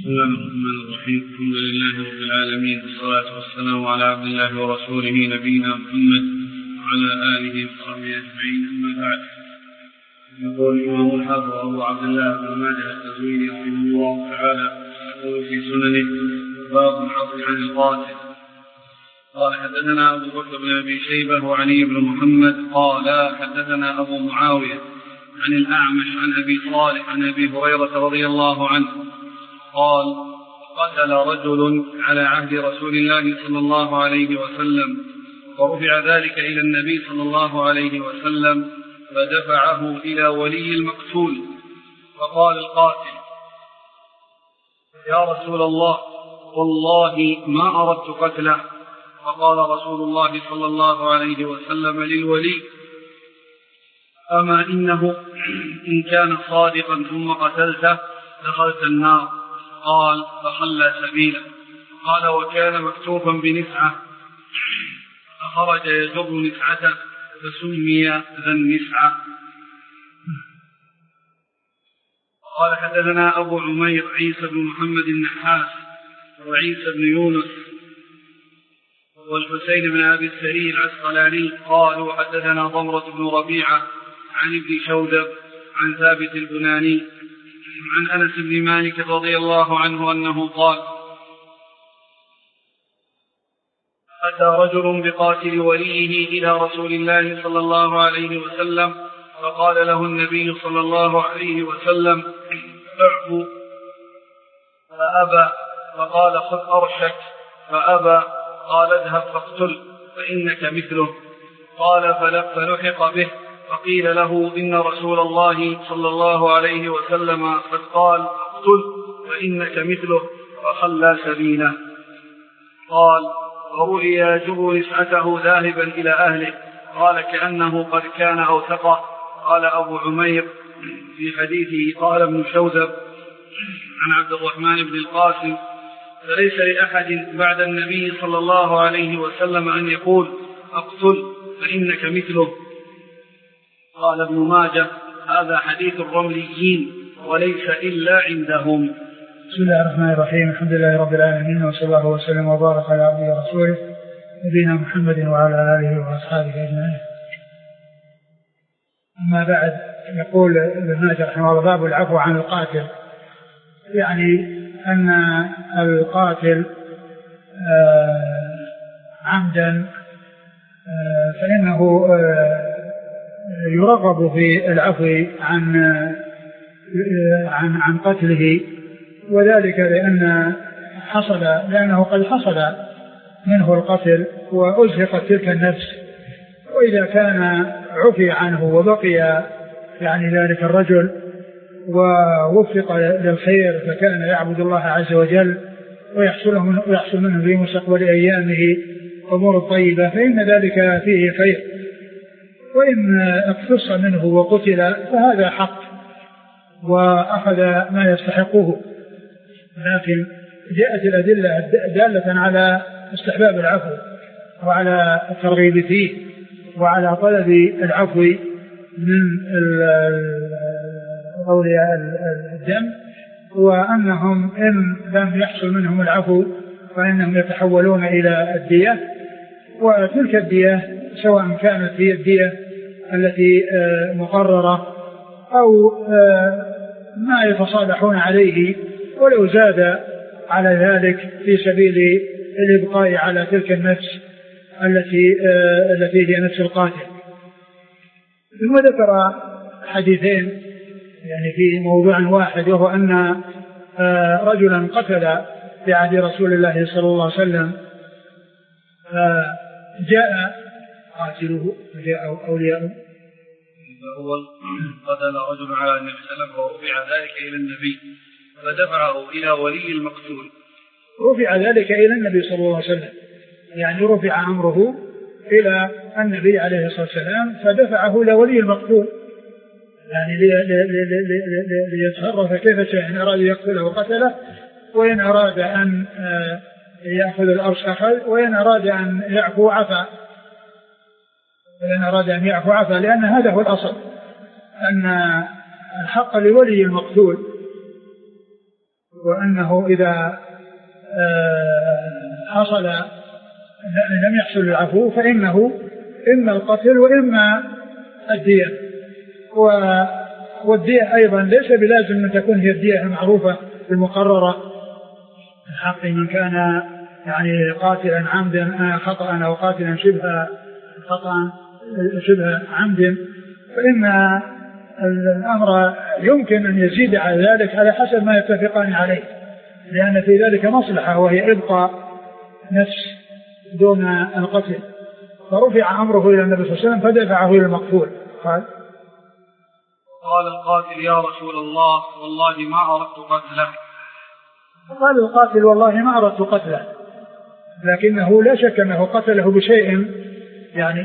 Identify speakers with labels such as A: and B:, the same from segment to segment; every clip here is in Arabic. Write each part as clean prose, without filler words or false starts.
A: بسم الله الرحمن الرحيم. الحمد لله رب العالمين، والصلاة والسلام على عبد الله ورسوله نبينا محمد وعلى آله وصحبه أجمعين. أما بعد، يقول الإمام الحافظ أبو عبد الله بن ماجه القزويني رحمه الله تعالى في سننه باب العفو عن القاتل. قال حدثنا أبو بكر بن أبي شيبة وعلي بن محمد قال حدثنا أبو معاوية عن الأعمش عن أبي صالح عن أبي هريرة رضي الله عنه قال قتل رجل على عهد رسول الله صلى الله عليه وسلم، ورفع ذلك إلى النبي صلى الله عليه وسلم فدفعه إلى ولي المقتول، فقال القاتل: يا رسول الله، والله ما أردت قتله. فقال رسول الله صلى الله عليه وسلم للولي: أما إنه إن كان صادقا ثم قتلته دخلت النار. قال: فخلى سبيله. قال: وكان مكتوفا بنسعة، فخرج يجر نسعته فسمي ذا النسعة. قال حدثنا أبو عمير عيسى بن محمد النحاس وعيسى بن يونس والحسين بن أبي السري العسقلاني قالوا حدثنا ضمرة بن ربيعة عن ابن شودب عن ثابت البناني عن أنس بن مالك رضي الله عنه أنه قال: أتى رجل بقاتل وليه إلى رسول الله صلى الله عليه وسلم، فقال له النبي صلى الله عليه وسلم: اعفو، فأبى، فقال: خذ أرشك، فأبى، قال: اذهب فاقتل فإنك مثله. قال: فلحق به، فقيل له: إن رسول الله صلى الله عليه وسلم قد قال: اقتل فإنك مثله، فخلى سبيله. قال: ورؤي يجر نسعته ذاهبا إلى أهله. قال: كأنه قد كان أوثقه. قال أبو عمير في حديثه: قال ابن شوذب عن عبد الرحمن بن القاسم: فليس لأحد بعد النبي صلى الله عليه وسلم أن يقول: اقتل فإنك مثله. قال ابن ماجه: هذا حديث الرمليين وليس إلا عندهم.
B: بسم الله الرحمن الرحيم. الحمد لله رب العالمين، وصلى الله وسلم وبارك على عبده ورسوله نبينا محمد وعلى آله وأصحابه أجمعين. أما بعد، يقول ابن ماجه رحمه الله: باب العفو عن القاتل، يعني أن القاتل عمدا فإنه يرغب في العفو عن قتله، وذلك لأنه قد حصل منه القتل وأزهقت تلك النفس، وإذا كان عفي عنه وبقي يعني ذلك الرجل ووفق للخير فكان يعبد الله عز وجل ويحصل منه في مستقبل أيامه أمور طيبة، فإن ذلك فيه خير. وإن اقتص منه وقتل فهذا حق وأخذ ما يستحقه، لكن جاءت الأدلة دالة على استحباب العفو وعلى الترغيب فيه وعلى طلب العفو من أولياء الدم، وأنهم إن لم يحصل منهم العفو فإنهم يتحولون إلى الدية، وتلك الدية سواء كانت هي الدية التي مقررة أو ما يتصالحون عليه ولو زاد على ذلك في سبيل الإبقاء على تلك النفس التي هي نفس القاتل. ثم ذكر حديثين يعني في موضوع واحد، وهو أن رجلا قتل في عهد رسول الله صلى الله عليه وسلم، جاء قاتله وجاء أولياءه.
A: فهو قتل رجل على النبي صلى الله عليه وسلم ورفع ذلك إلى النبي فدفعه إلى ولي المقتول.
B: رفع ذلك إلى النبي صلى الله عليه وسلم، يعني رفع أمره إلى النبي عليه الصلاة والسلام فدفعه إلى ولي المقتول، يعني ليتصرف كيف شاء، إن أراد يقتله وقتله، وإن أراد أن يأخذ الأرش أخذ، وإن أراد أن يعفو عفا، لأن هذا هو الأصل، أن الحق لولي المقتول وأنه إذا حصل لم يحصل العفو فإنه إما القتل وإما الدية. والدية أيضا ليس بلازم أن تكون هي الدية المعروفة المقررة من حق من كان يعني قاتلا عمدا خطأ أو قاتلا شبه عمد، فإن الأمر يمكن أن يزيد على ذلك على حسب ما يتفقان عليه، لأن في ذلك مصلحة وهي إبقاء نفس دون القتل. فرفع أمره إلى النبي صلى الله عليه وسلم فدفعه إلى المقتول.
A: قال القاتل يا رسول الله والله ما أردت قتله.
B: قال القاتل والله ما أردت قتله، لكنه لا شك أنه قتله بشيء يعني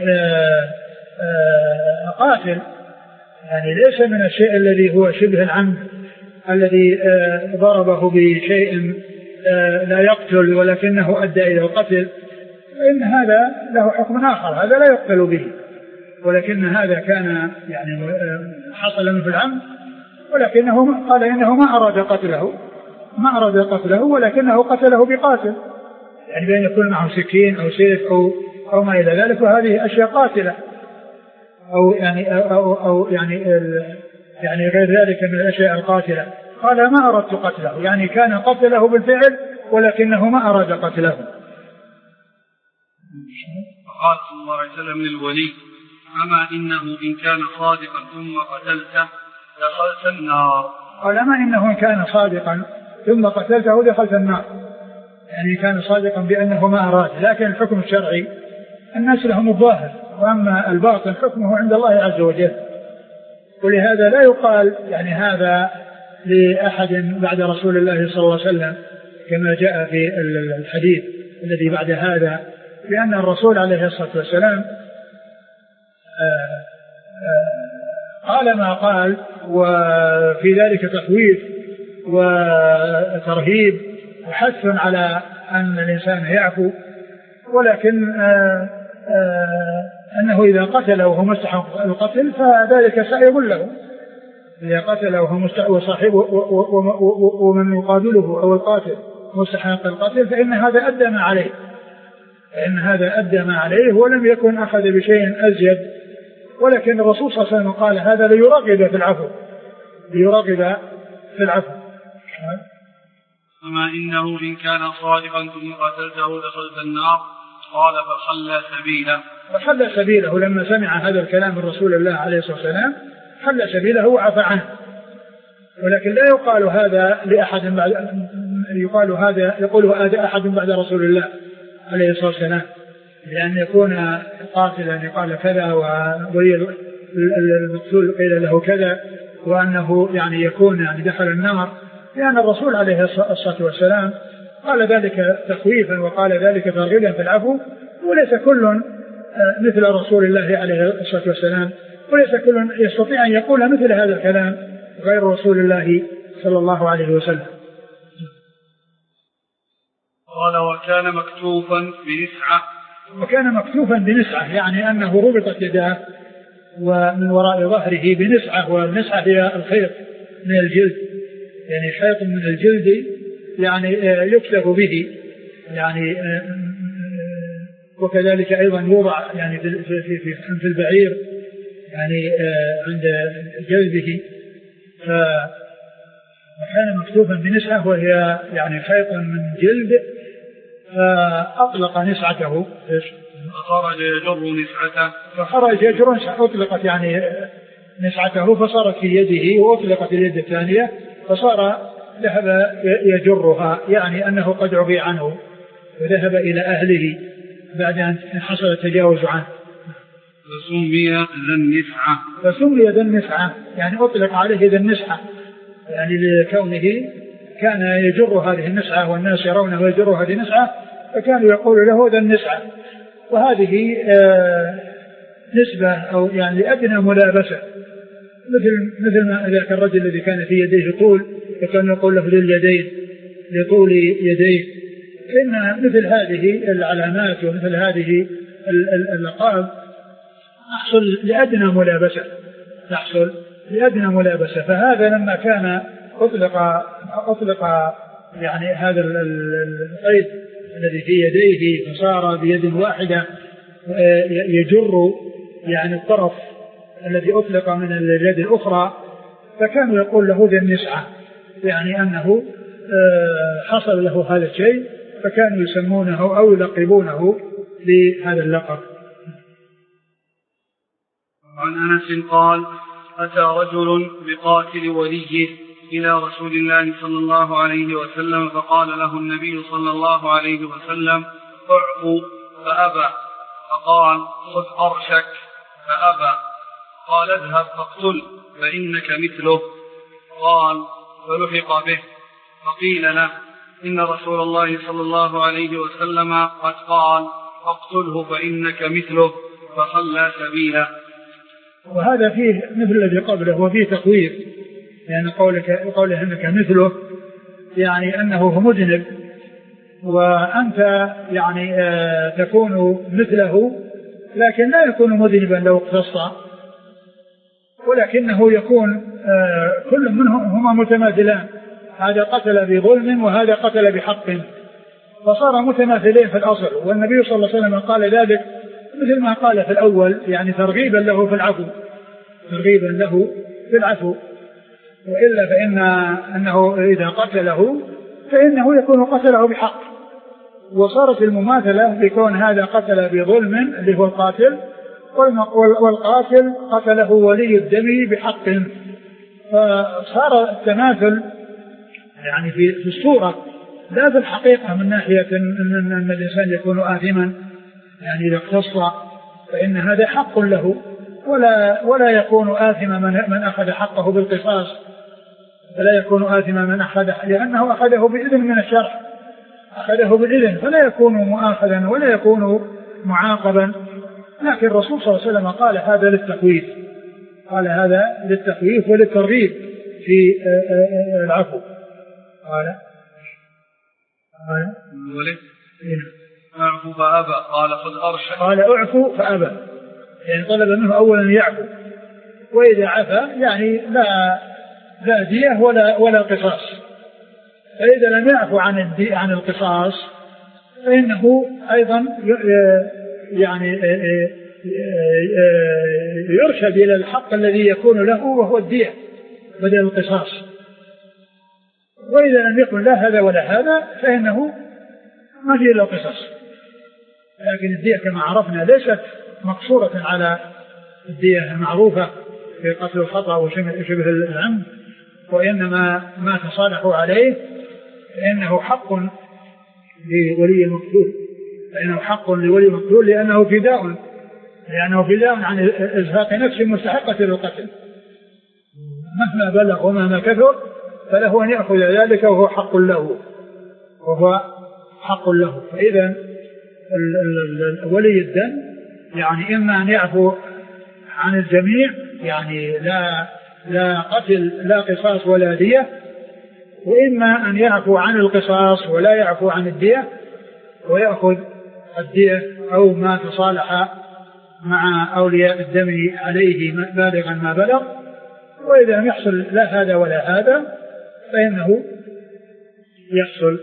B: قاتل، يعني ليس من الشيء الذي هو شبه العمد الذي ضربه بشيء لا يقتل ولكنه أدى إلى القتل، فإن هذا له حكم آخر، هذا لا يقتل به، ولكن هذا كان يعني حصل منه العمد، ولكنه قال إنه ما أراد قتله ولكنه قتله بقاتل، يعني بأن يكون معه سكين أو سيف أو ما إلى ذلك، وهذه أشياء قاتلة أو يعني غير ذلك من الأشياء القاتلة. قال ما أردت قتله، يعني كان قتله بالفعل ولكنه ما أراد قتله.
A: فقال صلى الله عليه وسلم للولي أما إنه إن كان صادقا ثم قتلته دخلت النار.
B: قال أما إنه إن كان صادقا ثم قتلته دخلت النار، يعني كان صادقا بأنه ما أراد، لكن الحكم الشرعي الناس لهم الظاهر، وأما الباطن حكمه عند الله عز وجل. ولهذا لا يقال يعني هذا لأحد بعد رسول الله صلى الله عليه وسلم كما جاء في الحديث الذي بعد هذا، لأن الرسول عليه الصلاة والسلام قال ما قال، وفي ذلك تخويف وترهيب وحث على أن الإنسان يعفو، ولكن أنه إذا قتل وهو مستحق القتل فذلك سائغ له، إذا قتل وهو وصاحبه ومن يقابله أو القاتل مستحق القتل فإن هذا أدى ما عليه ولم يكن أخذ بشيء أزيد. ولكن الرسول صلى الله عليه وسلم قال هذا ليرغب في العفو.
A: أما إنه إن كان صادقا ثم قتلته دخلت النار. قال فخلى
B: سبيله لما سمع هذا الكلام من رسول الله عليه الصلاة والسلام، خلى سبيله وعفى عنه. ولكن لا يقال هذا لأحد يقوله هذا أحد بعد رسول الله عليه الصلاة والسلام، لأن يكون قاتلا يقال كذا والمقتول قيل له كذا، وأنه يعني يكون يعني دخل النار، لأن الرسول عليه الصلاة والسلام قال ذلك تخويفا وقال ذلك ترغيبا في العفو، وليس كل مثل رسول الله عليه الصلاة والسلام، وليس كل يستطيع أن يقول مثل هذا الكلام غير رسول الله صلى الله عليه وسلم.
A: قال
B: وكان مكتوفا بنسعة، يعني أنه ربطت يداه ومن وراء ظهره بنسعة، والنسعة هي الخيط من الجلد، يعني خيط من الجلد يعني يكتف به، يعني وكذلك أيضا يوضع يعني في البعير يعني عند جلده، فكان مكتوفا بنسعة وهي يعني خيط من جلد، فأطلق نسعته فخرج يجر نسعته، أطلقت يعني نسعته فصارت في يده وأطلقت اليد الثانية فصار ذهب يجرها، يعني أنه قد عفي عنه وذهب إلى أهله بعد أن حصل التجاوز عنه. فسمي ذا النسعة يعني أطلق عليه ذا النسعة، يعني لكونه كان يجر هذه النسعة والناس يرونه يجر هذه النسعة فكانوا يقولوا له ذا النسعة. وهذه نسبة أو يعني أدنى ملابسة، مثل ما ذاك الرجل الذي كان في يديه طول فكان يقول له ذي اليدين لطول يديه. إن مثل هذه العلامات ومثل هذه اللقاب تحصل لأدنى ملابسة، فهذا لما كان أطلق يعني هذا القيد الذي في يديه فصار بيد واحدة يجر يعني الطرف الذي أطلق من اليد الأخرى، فكانوا يقول له ذي النسعة، يعني أنه حصل له هذا الشيء، فكانوا يسمونه أو يلقبونه بهذا اللقب.
A: عن أنس قال: أتى رجل بقاتل وليه إلى رسول الله صلى الله عليه وسلم فقال له النبي صلى الله عليه وسلم: اعفو، فأبى، فقال: خذ أرشك، فأبى، قال: اذهب فاقتل فإنك مثله. قال: فلحق به، فقيل له: إن رسول الله صلى الله عليه وسلم قد قال: فاقتله فإنك مثله، فخلى سبيله.
B: وهذا فيه مثل الذي قبله وفيه تخويف، يعني قوله إنك مثله، يعني أنه هو مذنب وأنت يعني تكون مثله، لكن لا يكون مذنبا لو اقتص، ولكنه يكون كل منهما متماثلان، هذا قتل بظلم وهذا قتل بحق، فصار متماثلين في الأصل. والنبي صلى الله عليه وسلم قال ذلك مثل ما قال في الأول، يعني ترغيبا له في العفو، ترغيبا له في العفو، وإلا أنه إذا قتله فإنه يكون قتله بحق، وصارت المماثلة بكون هذا قتل بظلم اللي هو القاتل، والقاتل قتله ولي الدم بحق، فصار التماثل يعني في الصورة لا في الحقيقة، من ناحية أن الإنسان يكون آثما، يعني إذا اقتص فإن هذا حق له، ولا يكون آثما من أخذ حقه بالقصاص، فلا يكون آثما من أخذ، لأنه أخذه بإذن من الشرع، أخذه بالإذن، فلا يكون مؤاخذا ولا يكون معاقبا. لكن الرسول صلى الله عليه وسلم قال هذا للتخويف، قال هذا للتخويف وللترغيب في العفو. قال
A: اعفو فأبى، قال خذ أرشك،
B: قال اعفو فأبى، يعني طلب منه أولا يعفو، وإذا عفا يعني لا دية ولا قصاص، فإذا لم يعفو عن القصاص فإنه أيضا يعني يرشد إلى الحق الذي يكون له وهو الدية بدل القصاص. وإذا لم يكن لا هذا ولا هذا فإنه ما فيه إلا القصاص. لكن الدية كما عرفنا ليست مقصورة على الدية المعروفة في قتل الخطأ وشبه العمد، وإنما ما تصالحوا عليه فإنه حق لولي المقتول، فإنه حق لولي المقتول لأنه فداء عن إزهاق نفس مستحقة للقتل، مهما بلغ ومهما كثر فله أن يأخذ ذلك وهو حق له. فإذا ولي الدم يعني إما أن يعفو عن الجميع، يعني لا قتل لا قصاص ولا دية، وإما أن يعفو عن القصاص ولا يعفو عن الدية ويأخذ الدية أو ما تصالح مع أولياء الدم عليه بالغا ما بلغ. وإذا لم يحصل لا هذا ولا هذا فإنه يحصل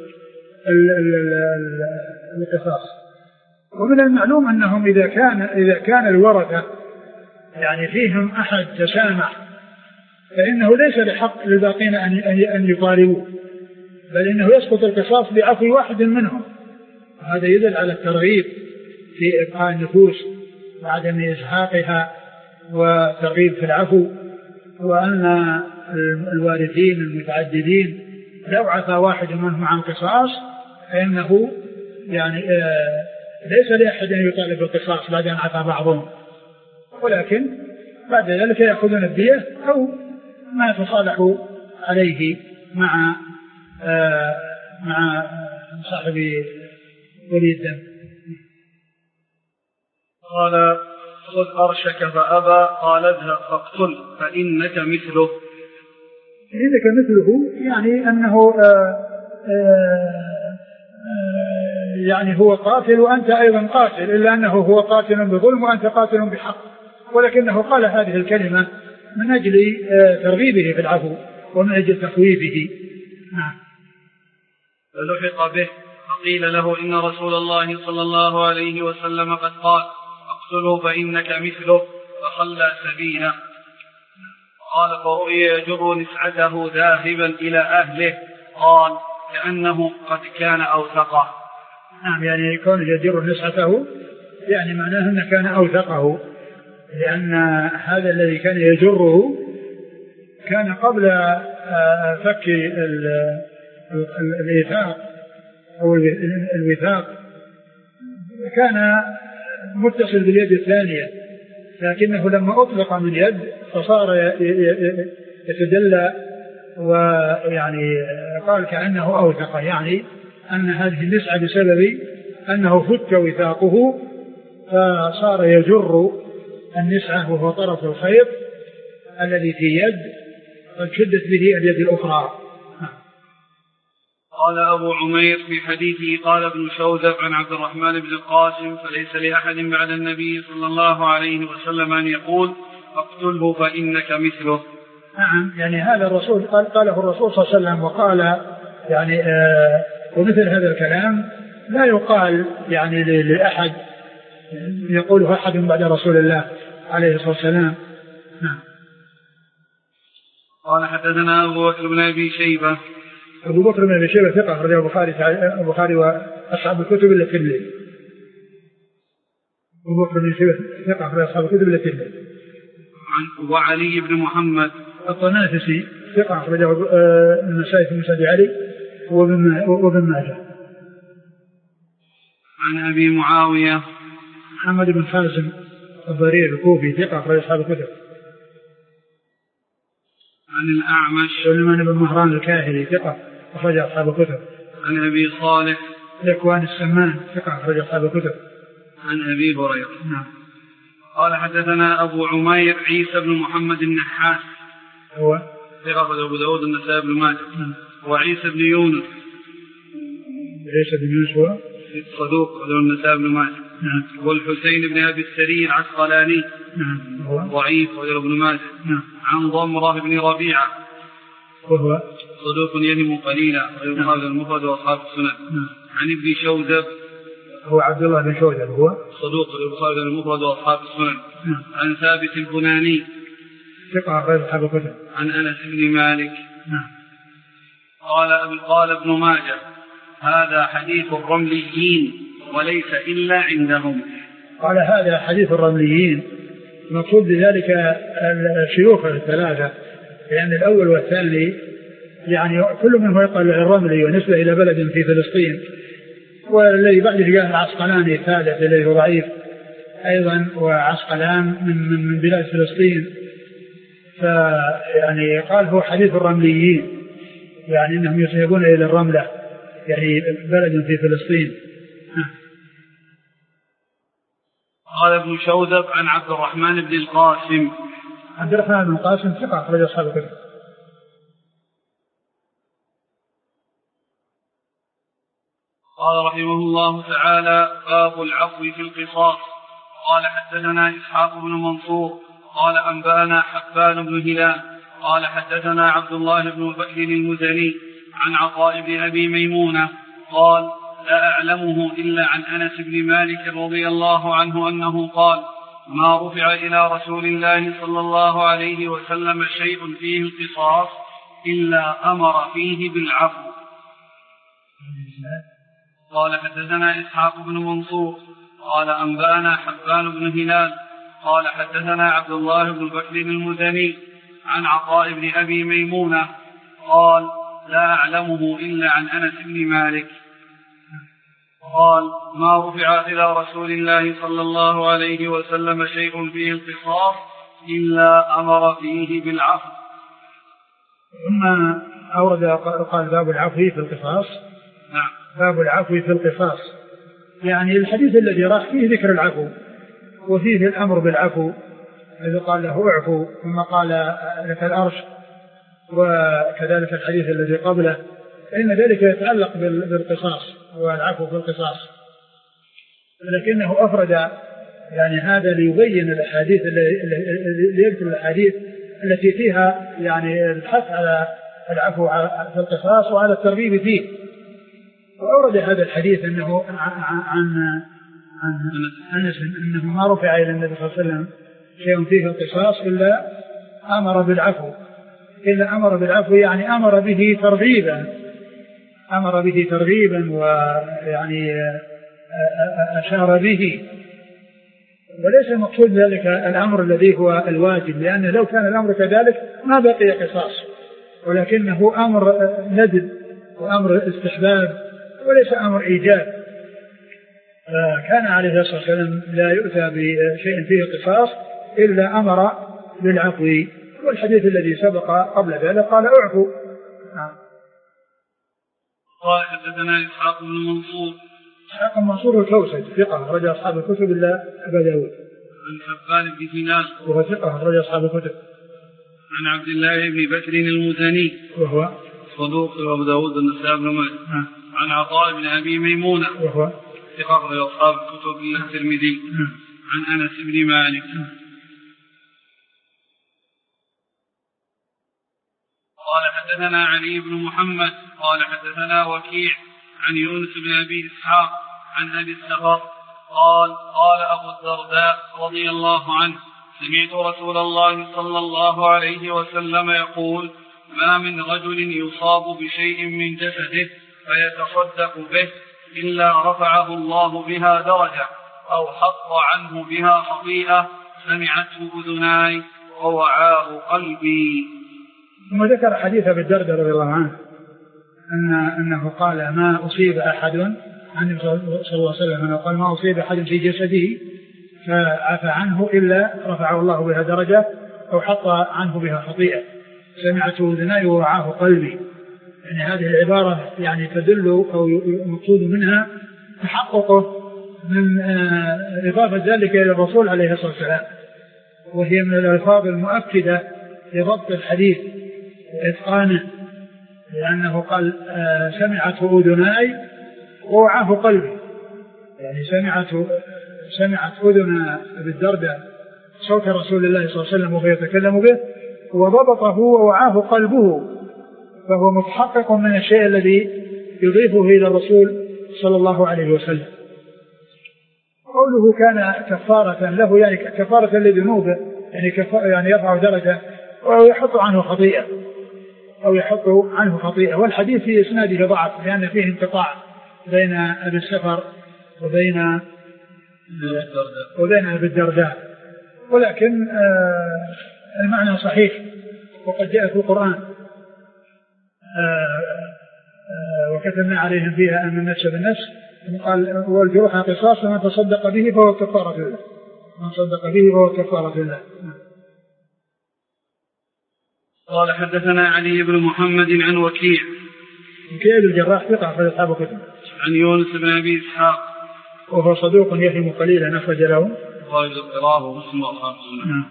B: القصاص. ومن المعلوم أنهم إذا كان الورثة يعني فيهم أحد تسامح فإنه ليس لحق للباقين أن يطالبوا، بل إنه يسقط القصاص بعفو واحد منهم. هذا يدل على الترغيب في إبقاء النفوس وعدم إزهاقها وترغيب في العفو، وأن الوارثين المتعددين لو عفى واحد منهم عن قصاص فإنه يعني ليس لأحد أن يطالب بالقصاص بعد أن عفى بعضهم، ولكن بعد ذلك يأخذون الدية أو ما تصالحوا عليه مع صاحب ولي الدم.
A: قال خذ أرشك فأبى، قال اذهب فاقتل فإنك مثله.
B: فإنك مثله يعني أنه يعني هو قاتل وأنت أيضا قاتل، إلا أنه هو قاتل بظلم وأنت قاتل بحق، ولكنه قال هذه الكلمة من أجل ترغيبه في العفو ومن أجل تخويفه. نعم.
A: فلحق به فقيل له إن رسول الله صلى الله عليه وسلم قد قال اقتله فإنك مثله، فخلى سبيله. قال فرؤي يجر نسعته ذاهبا إلى أهله، قال كأنه قد كان أوثقه.
B: نعم، يعني كون يجر نسعته يعني معناه أنه كان أوثقه، لأن هذا الذي كان يجره كان قبل فك الإيثاق أو الوثاق، كان متصل باليد الثانية، لكنه لما أطلق من يد فصار يتدلى، ويعني قال كأنه أوثق، يعني أن هذه النسعة بسبب أنه فك وثاقه فصار يجر النسعة وهو طرف الخيط الذي في يد قد شدت به اليد الأخرى.
A: قال أبو عمير في حديثه قال ابن شوذب عن عبد الرحمن بن القاسم فليس لأحد بعد النبي صلى الله عليه وسلم أن يقول اقتله فإنك مثله.
B: نعم، يعني هذا الرسول قاله الرسول صلى الله عليه وسلم، وقال يعني ومثل هذا الكلام لا يقال يعني لأحد يقوله أحد بعد رسول الله عليه الصلاة والسلام. نعم.
A: قال حدثنا أبو بكر بن أبي شيبة.
B: أبو بكر بن أبي شيبة ثقة أخرجه البخاري وأصحاب الكتب إلا الترمذي. أبو بكر بن أبي شيبة ثقة أخرجه أصحاب الكتب إلا الترمذي.
A: وعلي بن محمد
B: الطنافسي ثقة أخرجه النسائي في مسند علي وابن ماجه.
A: عن أبي معاوية
B: محمد بن حازم الضرير الكوفي ثقة أخرجه أصحاب الكتب.
A: عن الأعمش
B: سليمان بن مهران الكاهلي ثقة أخرج أصحاب الكتب.
A: عن أبي صالح
B: ذكوان السمان ثقة أخرج أصحاب الكتب.
A: عن أبي هريرة.
B: نعم.
A: قال حدثنا أبو عمير عيسى بن محمد النحاس
B: هو
A: ثقة أخرج أبو داود النسائي بن ماجه. وعيسى بن يونس.
B: عيسى بن يونس هو
A: صدوق أخرج النسائي بن ماجه.
B: نعم.
A: والحسين بن أبي السري العسقلاني
B: هو
A: ضعيف أخرج ابن ماجه. عن ضمرة بن ربيعة
B: وهو
A: صدوق يهم قليلا أخرج المفرد وأصحاب السنن. عن ابن شوذب
B: هو عبد الله بن شوذب هو صدوق
A: أخرج المفرد وأصحاب السنن. عن ثابت البناني
B: ثقة أخرج أصحاب الكتب.
A: عن أنس بن مالك. قال ابن ماجه هذا حديث الرمليين وليس إلا عندهم.
B: قال هذا حديث الرمليين، المقصود بذلك الشيوخ الثلاثة، لأن الأول والثاني يعني كل منه يقال الرملي ونسبة إلى بلد في فلسطين، والذي بعد جاء العسقلاني الثالث الذي هو ضعيف أيضا، وعسقلان من بلاد فلسطين، فيعني قال هو حديث الرمليين، يعني أنهم يصيبون إلى الرملة يعني بلد في فلسطين.
A: قال ابن شوذب عن عبد الرحمن بن القاسم.
B: عبد الرحمن بن القاسم ثقة أخرج أصحاب الكتب.
A: قال رحمه الله تعالى باب العفو في القصاص. قال حدثنا إسحاق بن منصور قال أنبأنا حبان بن هلال قال حدثنا عبد الله بن بكر المزني عن عطاء بن أبي ميمونة قال لا أعلمه إلا عن أنس بن مالك رضي الله عنه أنه قال ما رفع إلى رسول الله صلى الله عليه وسلم شيء فيه القصاص إلا أمر فيه بالعفو. قال حدثنا إسحاق بن منصور قال أنبأنا حبان بن هلال قال حدثنا عبد الله بن بكر المزني عن عطاء بن أبي ميمونة قال لا أعلمه إلا عن أنس بن مالك قال ما رفع إلى رسول الله صلى الله عليه وسلم شيء فيه القصاص إلا أمر فيه بالعفو.
B: ثم أورد قال باب العفو في القصاص.
A: نعم.
B: باب العفو في القصاص، يعني الحديث الذي راح فيه ذكر العفو وفيه الأمر بالعفو، إذا قال له اعفو ثم قال لك الأرش، وكذلك الحديث الذي قبله، فإن ذلك يتعلق بالقصاص والعفو في القصاص، لكنه أفرد يعني هذا ليبين الأحاديث اللي يذكر الأحاديث التي فيها يعني الحث على العفو في القصاص وعلى الترغيب فيه، وأورد هذا الحديث أنه عن أنس أنه ما رفع إلى النبي صلى الله عليه وسلم شيء فيه القصاص إلا أمر بالعفو يعني أمر به ترغيبا ويعني أشار به، وليس المقصود ذلك الأمر الذي هو الواجب، لأن لو كان الأمر كذلك ما بقي قصاص، ولكنه أمر ندب وأمر استحباب وليس أمر إيجاب. كان عليه الصلاة والسلام لا يؤتى بشيء فيه قصاص إلا أمر بالعفو، والحديث الذي سبق قبل ذلك قال اعفو.
A: قال حدثنا إسحاق بن منصور
B: الكوسج ثقة رجل أصحاب الكتب إلا أبا داود.
A: عن حبان بن سنان
B: وهو ثقة رجل أصحاب الكتب.
A: عن عبد الله بن بكر المزني
B: وهو
A: صدوق أبو داود والنسائي بن ماجه. عن عطاء بن أبي ميمونة وهو ثقة رجل أصحاب الكتب إلا الترمذي. عن أنس بن مالك. قال حدثنا علي بن محمد قال حدثنا وكيع عن يونس بن أبي إسحاق عن أبي السفر قال أبو الدرداء رضي الله عنه سمعت رسول الله صلى الله عليه وسلم يقول ما من رجل يصاب بشيء من جسده فيتصدق به إلا رفعه الله بها درجة أو حط عنه بها خطيئة سمعته أذناي ووعاه قلبي.
B: ثم ذكر حديث أبي الدرداء رضي الله عنه أنه قال ما أصيب أحد عن صلى الله عليه وسلم قال ما أصيب أحد في جسده فعفى عنه إلا رفعه الله بها درجة أو حط عنه بها خطيئة سمعته أذناي ووعاه قلبي. يعني هذه العبارة يعني تدل أو مقصود منها تحققه من إضافة ذلك إلى الرسول عليه الصلاة والسلام، وهي من الألفاظ المؤكدة لضبط الحديث وإتقانه، لأنه قال سمعته أذناي ووعاه قلبي، يعني سمعت أذن أبي الدرداء صوت رسول الله صلى الله عليه وسلم وهو يتكلم به وضبطه ووعاه قلبه، فهو متحقق من الشيء الذي يضيفه إلى الرسول صلى الله عليه وسلم. قوله كان كفارة له يعني كفارة لذنوبه، يعني يرفع درجة أو يحط عنه خطيئة والحديث في إسناده ضعف لأن فيه انقطاع بين أبي السفر وبين أبي الدرداء، ولكن المعنى صحيح وقد جاء في القرآن وكتبنا عليهم فيها أن النفس بالنفس قال والجروح قصاص ومن تصدق به فهو كفارة له.
A: قال حدثنا علي بن محمد عن وكيع
B: بن الجراح ثقة في أصحاب الكتب.
A: عن يونس بن أبي إسحاق
B: وهو صدوق يهم قليلا أخرج له
A: قال القراءة ومسلم وأصحاب السنة.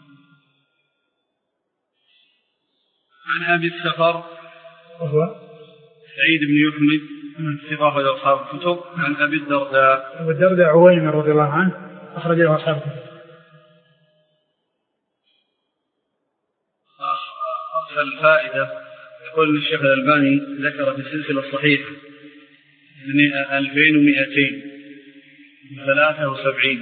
A: عن أبي السفر
B: وهو
A: سعيد بن يحمد ثقة في أصحاب الكتب. عن أبي الدرداء
B: أبو الدرداء عويمر رضي الله عنه أخرج له أصحاب الكتب.
A: الفائدة يقول الشيخ الألباني ذكر في السلسلة الصحيحة 2273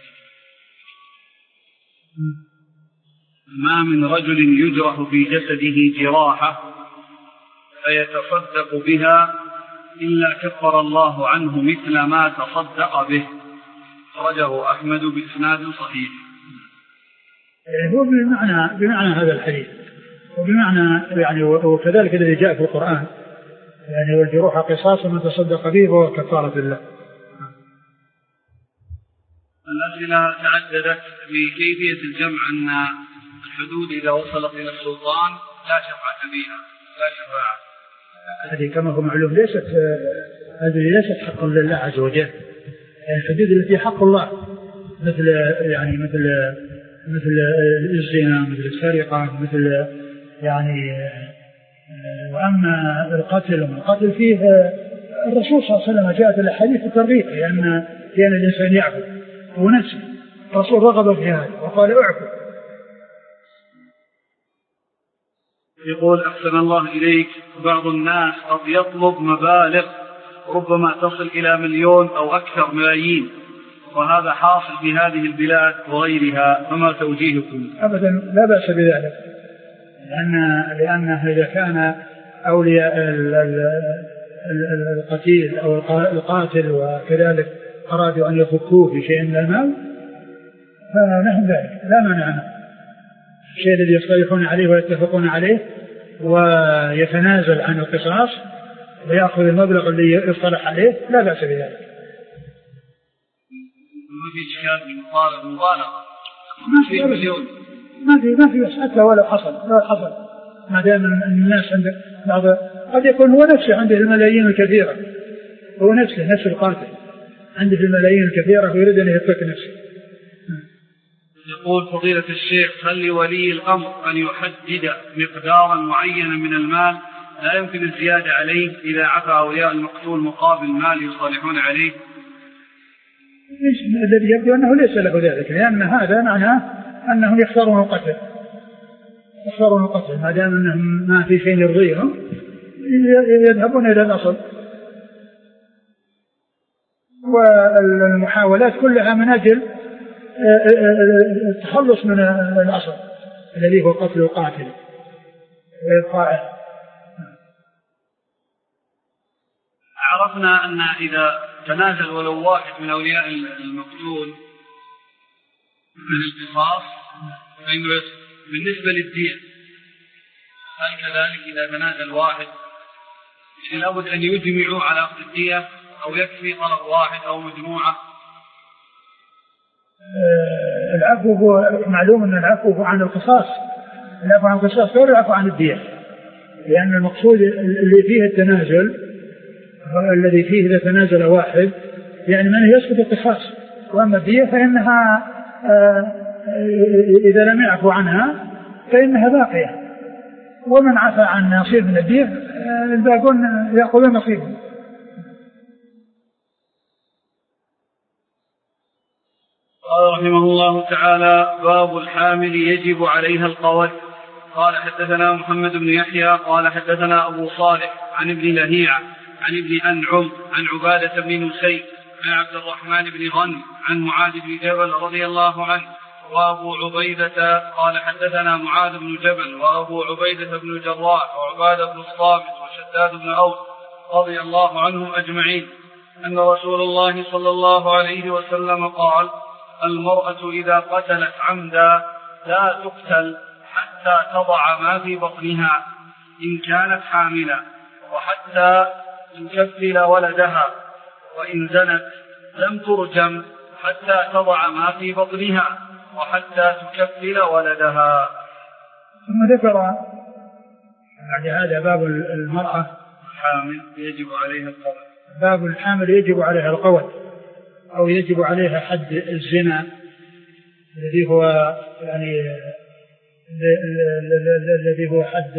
A: ما من رجل يجرح في جسده جراحة فيتصدق بها إلا كفر الله عنه مثل ما تصدق به. أخرجه أحمد بإسناد صحيح.
B: هو بمعنى هذا الحديث وبمعنى يعني وكذلك الذي جاء في القرآن يعني والجروح قصاص من تصدق به فهو كفارة الله.
A: الأسئلة تعددت بكيفية الجمع أن الحدود إذا وصلت إلى السلطان لا شفعة بها لا شفاعة.
B: هذه كما هو معلوم ليست حق لله عز وجل، يعني الحدود التي حق الله مثل الزنا مثل السرقة مثل يعني وأما القتل فيه الرسول صلى الله عليه وسلم جاءت الأحاديث الترغيب لأن الإنسان يعفو ونفسه، الرسول رغب في هذا وقال اعفو.
A: يقول أحسن الله إليك بعض الناس قد يطلب مبالغ ربما تصل إلى 1,000,000 أو أكثر ملايين، وهذا حاصل في هذه البلاد وغيرها، فما توجيهكم؟
B: أبدا لا بأس بذلك، لأنه إذا كان أولياء القتيل أو القاتل وكذلك أرادوا أن يفكوه في شيء من المال فنحن ذلك لا مانع. الشيء الذي يصطلحون عليه ويتفقون عليه ويتنازل عن القصاص ويأخذ المبلغ اللي يصطلح عليه لا بأس بذلك.
A: ما في إشكال في مبالغة
B: ما في بس حتى ولو حصل ما دام الناس عند بعض قد يكون هو نفسه عنده الملايين الكثيرة، هو نفس القاتل عنده الملايين الكثيرة ويريد أن يفك نفسه.
A: يقول فضيلة الشيخ: هل لولي الأمر أن يحدد مقدارا معينا من المال لا يمكن الزيادة عليه إذا عفى أولياء المقتول مقابل مال يصالحون عليه؟
B: الذي يبدو أنه ليس له ذلك، لأن هذا معناه أنهم يختارون القتل ما دام أنهم ما في شيء يرضيهم يذهبون إلى الأصل، والمحاولات كلها من أجل التخلص من الأصل الذي هو قتل القاتل وإبقائه.
A: عرفنا أن إذا تنازل ولو واحد من أولياء المقتول بالقصاص فإنه بالنسبة للدية، هل كذلك إذا تنازل واحد لابد أن يجمعوا على أخذ الدية أو يكفي طلب واحد أو مجموعة؟
B: العفو هو معلوم أن العفو هو عن القصاص، العفو عن القصاص غير العفو عن الدية، لأن المقصود اللي فيه التنازل الذي فيه إذا تنازل واحد يعني من يسقط القصاص، وأما الدية فإنها إذا لم يعفو عنها فإنها باقية، ومن عفى عن نصيب من الدية الباقون يأخذون نصيبهم.
A: قال رحمه الله تعالى: باب الحامل يجب عليها القود. قال حدثنا محمد بن يحيى قال حدثنا أبو صالح عن ابن لهيعة عن ابن أنعم عن عبادة بن نسيب عن عبد الرحمن بن غنم عن معاذ بن جبل رضي الله عنه وأبو عبيدة قال حدثنا معاذ بن جبل وأبو عبيدة بن الجراح وعبادة بن الصامت وشداد بن أوس رضي الله عنهم أجمعين أن رسول الله صلى الله عليه وسلم قال: المرأة إذا قتلت عمدا لا تقتل حتى تضع ما في بطنها إن كانت حاملة، وحتى تكفل ولدها، وإن زنت لم ترجم حتى تضع ما في بطنها وحتى تكفل ولدها.
B: ثم ذكر بعد هذا باب المرأة
A: الحامل يجب عليها القود.
B: باب الحامل يجب عليها القود أو يجب عليها حد الزنا الذي هو يعني الذي هو حد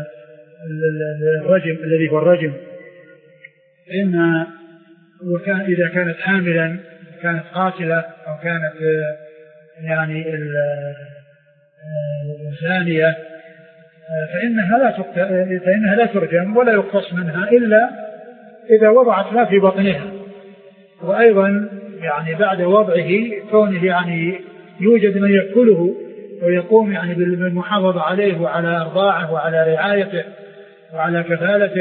B: الرجم الذي هو الرجم. إن وكان إذا كانت حاملا كانت قاتلة أو كانت يعني زانية فإنها لا ترجم ولا يقتص منها إلا إذا وضعت ما في بطنها، وأيضا يعني بعد وضعه كونه يعني يوجد من يأكله ويقوم يعني بالمحافظة عليه وعلى أرضاعه وعلى رعايته وعلى كفالته،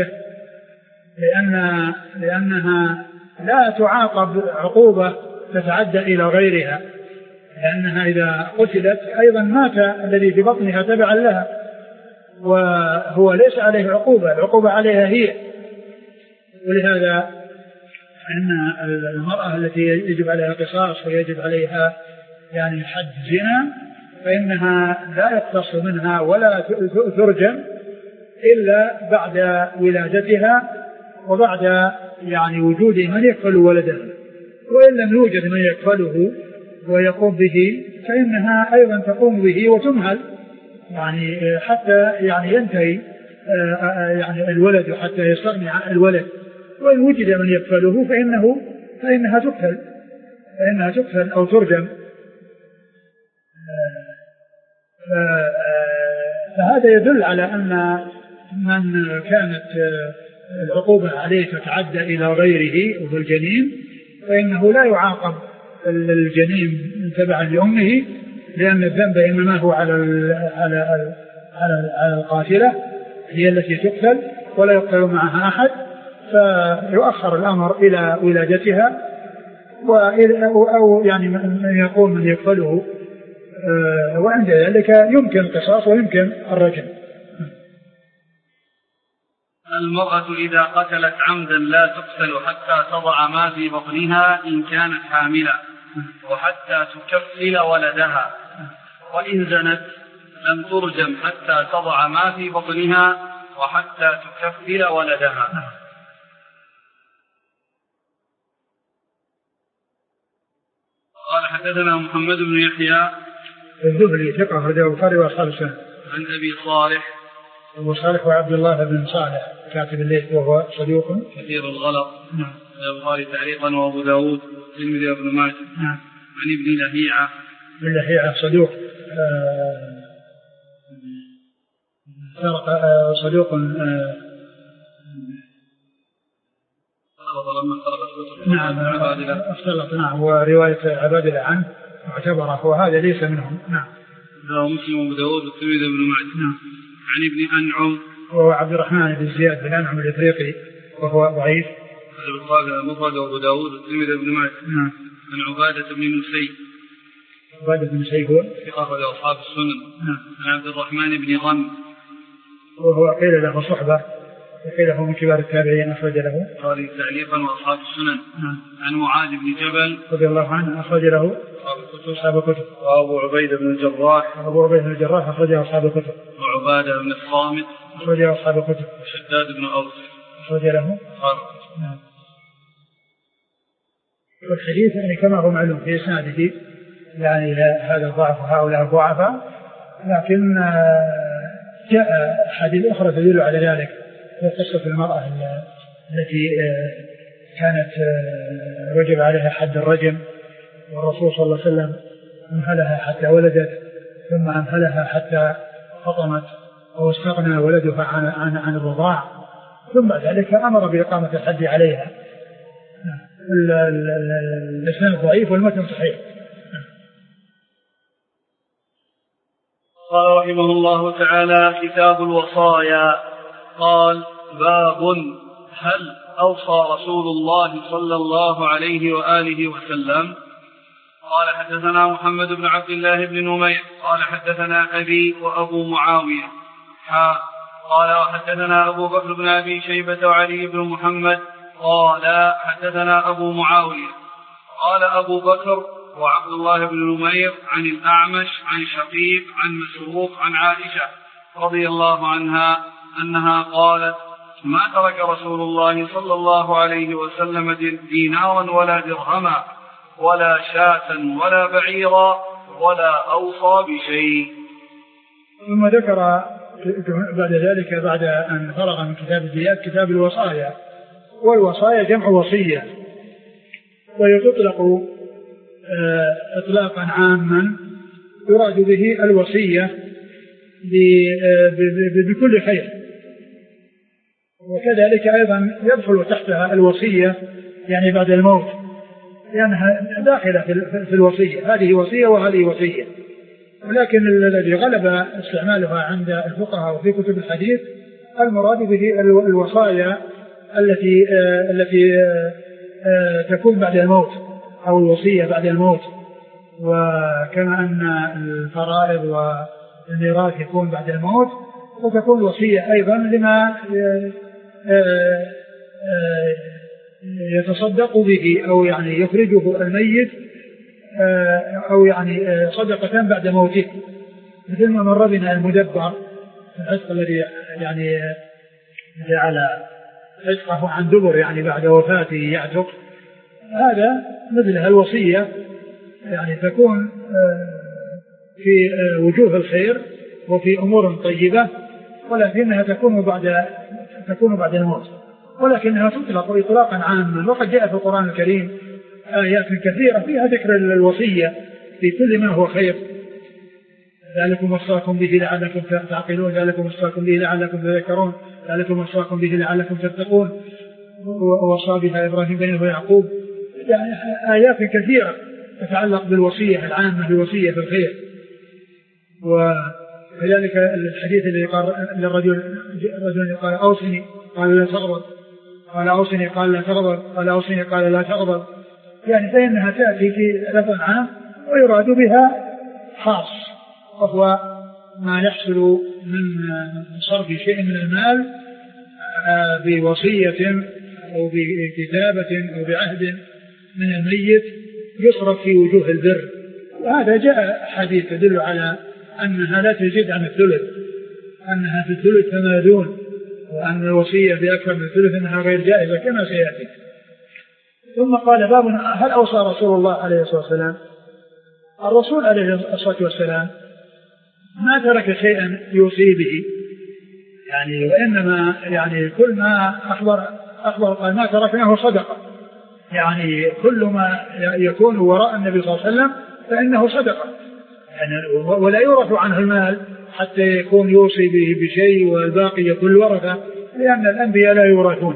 B: لأنها لا تعاقب عقوبة تتعدى إلى غيرها، لأنها إذا قتلت أيضا مات الذي في بطنها تبعا لها، وهو ليس عليه عقوبة، العقوبة عليها هي. ولهذا أن المرأة التي يجب عليها قصاص ويجب عليها يعني حد زنا فإنها لا يقتص منها ولا ترجم إلا بعد ولادتها وبعد يعني وجود من يكفل ولدها، وإن لم يوجد من يكفله ويقوم به فإنها أيضا تقوم به وتمهل يعني حتى يعني ينتهي يعني الولد حتى يستغني عن الولد، وإن وجد من يكفله فإنها تكفل أو ترجم. فهذا يدل على أن من كانت العقوبة عليه تتعدى إلى غيره وفي الجنين، فإنه لا يعاقب الجنين تبعا لأمه، لأن الذنب إنما هو على القاتلة، هي التي تقتل ولا يقتل معها أحد، فيؤخر الأمر إلى ولادتها، أو يعني من يقوم من يقتله، وعند ذلك يمكن القصاص ويمكن الرجم.
A: المرأة إذا قتلت عمدا لا تقتل حتى تضع ما في بطنها إن كانت حاملة، وحتى تكفل ولدها، وإن زنت لم ترجم حتى تضع ما في بطنها وحتى تكفل ولدها. قال حدثنا محمد بن يحيى
B: الذهلي ثقة أخرجه البخاري وأصحاب السنن.
A: عن أبي صالح
B: أبو صالح وعبد الله بن صالح كاتب الليث وهو صدوق
A: كثير الغلط.
B: نعم.
A: البخاري تعليقا وأبو داود والترمذي وابن ماجه.
B: نعم.
A: عن ابن لهيعة.
B: ابن لهيعة صدوق صدوق نعم اختلط. نعم. ورواية عبادة عنه معتبرة وهذا ليس منهم. نعم.
A: مسلم وابو داود والترمذي وابن ماجه.
B: نعم.
A: عن ابن أنعم
B: وهو عبد الرحمن بن زياد بن أنعم الإفريقي وهو ضعيف.
A: المفرد وابو داود والترمذي وابن ماجه.
B: نعم.
A: عن عبادة بن نسي.
B: عبادة بن نسي هو
A: أخرج أصحاب السنن.
B: نعم.
A: عن عبد الرحمن بن غنم
B: وهو قيل له صحبة وقيل له من كبار التابعين، أخرج له
A: البخاري تعليقا وأصحاب السنن.
B: نعم.
A: عن معاذ بن جبل
B: رضي الله عنه أخرج له أصحاب الكتب.
A: وأبو عبيدة بن الجراح
B: أخرجه أصحاب الكتب.
A: وعبادة بن الصامت
B: أخرجه أصحاب الكتب.
A: وشداد بن أوس
B: أخرج له. نعم. والحديث يعني كما هو معلوم في إسناده يعني هذا الضعف وهؤلاء الضعفاء، لكن جاء حديث أخرى تدل على ذلك، في قصة المرأة التي كانت وجب عليها حد الرجم، والرسول صلى الله عليه وسلم أمهلها حتى ولدت، ثم أمهلها حتى فطمت أو استغنى ولدها عن الرضاع، ثم ذلك أمر بإقامة الحد عليها. الإسناد ضعيف والمتن صحيح.
A: قال رحمه الله تعالى: كتاب الوصايا. قال: باب هل أوصى رسول الله صلى الله عليه وآله وسلم؟ قال: حدثنا محمد بن عبد الله بن نمير قال: حدثنا أبي وأبو معاوية قال: حدثنا أبو بكر بن أبي شيبة وعلي بن محمد قال: حدثنا أبو معاوية قال أبو بكر وعبد الله بن نمير عن الأعمش عن شقيق عن مسروق عن عائشة رضي الله عنها أنها قالت: ما ترك رسول الله صلى الله عليه وسلم دينارا ولا درهما ولا شاة ولا بعيرا ولا أوصى بشيء.
B: ثم ذكر بعد ذلك بعد أن فرغ من كتاب الديات كتاب الوصايا. والوصايا جمع وصية، ويطلق إطلاقا عاما يراد به الوصية بكل خير، وكذلك أيضا يدخل تحتها الوصية يعني بعد الموت، لأنها داخلة في الوصية، هذه وصية وهذه وصية. ولكن الذي غلب استعمالها عند الفقهاء وفي كتب الحديث المراد به الوصايا التي تكون بعد الموت، أو الوصية بعد الموت. وكما أن الفرائض والميراث يكون بعد الموت، فتكون الوصية أيضا لما يتصدق به أو يعني يخرجه الميت، أو يعني صدقة بعد موته، مثل ما مر بنا المدبر العتق الذي يعني جعل عتقه عن دبر يعني بعد وفاته يعتق، هذا مثلها الوصية يعني تكون في وجوه الخير وفي أمور طيبة، ولكنها تكون بعد الموت، ولكنها تطلق إطلاقا عاما. وقد جاء في القرآن الكريم آيات كثيرة فيها ذكر الوصية في كل ما هو خير. ذلكم وصاكم به لعلكم تعقلون، ذلكم وصاكم به لعلكم تذكرون، ذلكم وصاكم به لعلكم تتقون، ووصى بها إبراهيم بنيه ويعقوب. يعني آيات كثيرة تتعلق بالوصية العامة، بالوصية في الخير. وكذلك الحديث الذي قال للرجل قال أوصني قال لا تغضب، قال أوصني قال لا تغضب، قال أوصني قال لا تغضب. يعني فإنها تأتي في لفظ عام ويراد بها خاص، وهو ما يحصل من صرف شيء من المال بوصية أو بكتابة أو بعهد من الميت يصرف في وجوه البر. وهذا جاء حديث تدل على أنها لا تزيد عن الثلث، أنها في الثلث فما دون، وأن الوصية بأكثر من الثلث أنها غير جائزة كما سيأتي. ثم قال باب هل أوصى رسول الله عليه الصلاة والسلام؟ الرسول عليه الصلاة والسلام ما ترك شيئا يوصي به، يعني وإنما يعني كل ما أخبر قال ما تركناه صدقة، يعني كل ما يكون وراء النبي صلى الله عليه وسلم فإنه صدقة، يعني ولا يورث عنه المال حتى يكون يوصي به بشيء والباقي يكون ورثة، لأن الأنبياء لا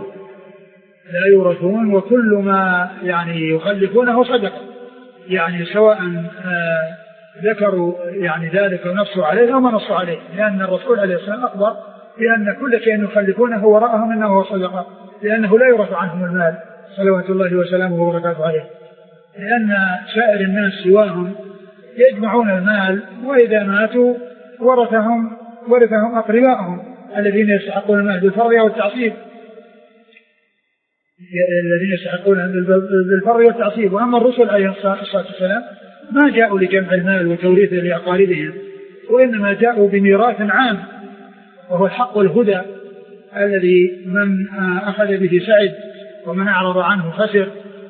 B: يورثون وكل ما يعني يخلفونه صدقة، يعني سواء ذكروا يعني ذلك ونصوا عليه أو ما نصوا عليه، لأن الرسول عليه السلام أخبر بأن كل شيء يخلفونه وراءهم إنه صدقة، لأنه لا يورث عنهم المال صلوات الله وسلامه وبركاته عليه، لأن سائر الناس سواهم يجمعون المال وإذا ماتوا ورثهم أقربائهم الذين يستحقون المال بالفرض والتعصيب، وأما الرسل عليه الصلاة والسلام ما جاءوا لجمع المال وتوريثه لأقاربهم، وإنما جاءوا بميراث عام وهو الحق والهدى الذي من أخذ به سعد ومن أعرض عنه خسر.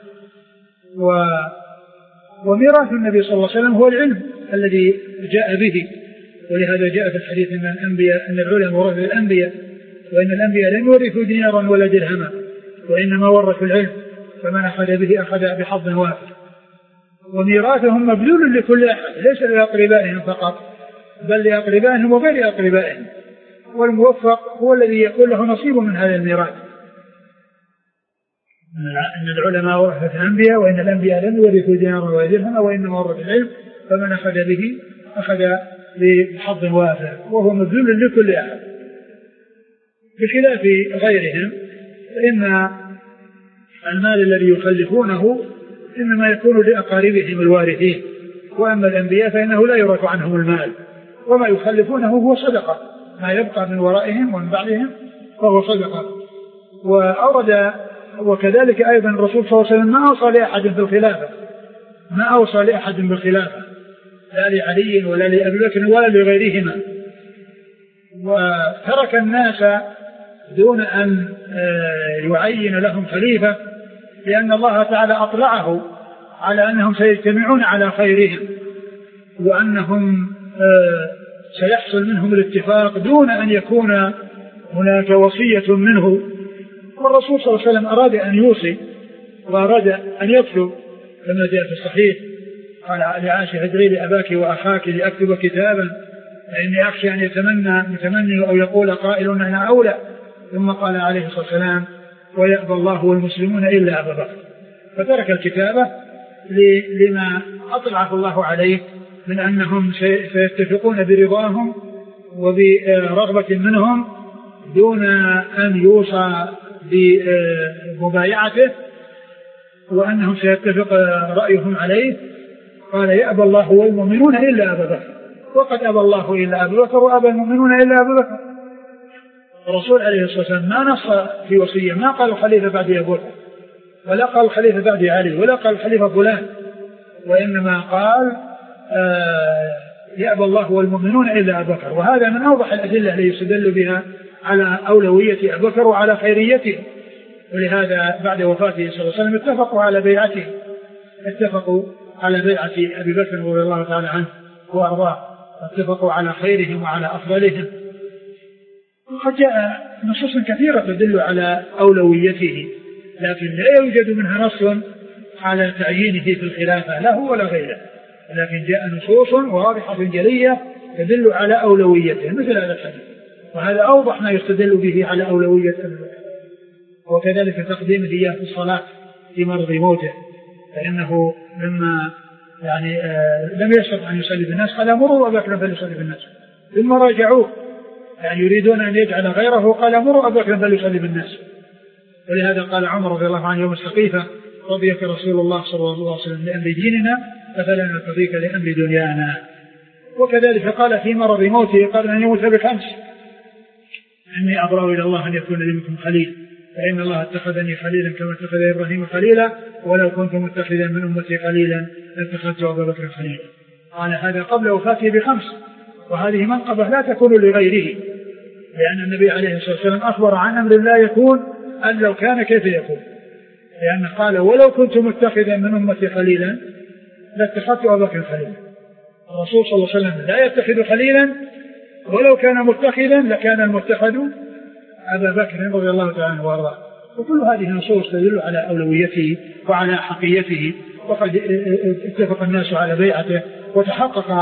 B: وميراث النبي صلى الله عليه وسلم هو العلم الذي جاء به، ولهذا جاء في الحديث أن العلماء ورثوا الأنبياء، وإن الأنبياء لم يورثوا دينارا ولا درهما وإنما ورثوا العلم، فمن أخذ به أخذ بحظ وافر. وميراثهم مبذول لكل أحد ليس لأقربائهم فقط بل لأقربائهم وغير أقربائهم، والموفق هو الذي يكون له نصيب من هذا الميراث. أن العلماء ورثة الأنبياء وإن الأنبياء لم يورثوا دينارا ولا درهما وإنما ورثوا العلم، فمن أخذ به أخذ بحظ وافر وهو مبذول لكل أحد، بخلاف غيرهم فإن المال الذي يخلفونه إنما يكون لأقاربهم الوارثين، وأما الأنبياء فإنه لا يورث عنهم المال، وما يخلفونه هو صدقة، ما يبقى من ورائهم ومن بعدهم فهو صدقة. وكذلك أيضا الرسول صلى الله عليه وسلم ما أوصى لأحد بالخلافة، لا لعلي ولا لأبي بكر ولا لغيرهما، وترك الناس دون أن يعين لهم خليفة، لأن الله تعالى أطلعه على أنهم سيجتمعون على خيرهم وأنهم سيحصل منهم الاتفاق دون أن يكون هناك وصية منه. والرسول صلى الله عليه وسلم أراد أن يوصي وأراد أن يكتب كما جاء في الصحيح، قال لعائشة ادعي لأباك وأخاك لأكتب كتابا فإني أخشى أن يتمنى متمني أو يقول قائل أنا أولى، ثم قال عليه الصلاة والسلام ويأبى الله والمسلمون إلا أبا بكر، فترك الكتابة لما أطلعه الله عليه من أنهم سيتفقون برضاهم وبرغبة منهم دون أن يوصى بمبايعته، وأنهم سيتفق رأيهم عليه. قال يأبى الله والمؤمنون إلا أبا بكر، وقد أبى الله إلا أبا بكر وأبى المؤمنون إلا أبا بكر. الرسول عليه الصلاة والسلام ما نص في وصية، ما قال خليفة بعد أبو بكر ولا قال خليفة بعد علي ولا قال خليفة فلان، وإنما قال يأبى الله والمؤمنون إلا أبا بكر. وهذا من أوضح الأدلة التي يستدل بها على أولوية أبي بكر وعلى خيريته، ولهذا بعد وفاته صلى الله عليه وسلم اتفقوا على بيعة أبي بكر رضي الله تعالى عنه وأرضاه، اتفقوا على خيرهم وعلى أفضلهم. وقد جاء نصوص كثيرة تدل على أولويته، لكن لا يوجد منها نص على تعيينه في الخلافة لا هو ولا غيره، لكن جاء نصوص واضحة جلية تدل على أولويته مثل هذا الحديث وهذا أوضح ما يستدل به على أولوية أبي بكر. وكذلك تقديمه إياه في الصلاة في مرض موته، فإنه لما يعني لم يستطع أن يصلي بالناس قال مروا أبا بكر فليصلي بالناس، ثم راجعوه يعني يريدون أن يجعل غيره، قال مروا أبا بكر فليصلي بالناس. ولهذا قال عمر رضي الله عنه يوم السقيفة رضيك رسول الله صلى الله عليه وسلم لأمر ديننا فلا نرتضيك لأمر دنيانا. وكذلك قال في مرض موته قال أن يموت بخمس: إني أبرأ إلى الله أن يكون لي منكم خليل، فإن الله اتخذني خليلا كما اتخذ إبراهيم خليلا، ولو كنت متخذا من أمتي خليلا لاتخذت أبا بكر خليلا. قال هذا قبل وفاته بخمس، وهذه منقبة لا تكون لغيره، لأن النبي عليه الصلاة والسلام أخبر عن أمر لا يكون أن لو كان كيف يكون، لأن قال ولو كنت متخذا من أمتي خليلا لاتخذت أبا بكر خليلا. الرسول صلى الله عليه وسلم لا يتخذ خليلا، ولو كان متخذا لكان المتخذ أبا بكر رضي الله تعالى عنه وارضاه. وكل هذه النصوص تدل على أولويته وعلى حقيته، وقد اتفق الناس على بيعته وتحقق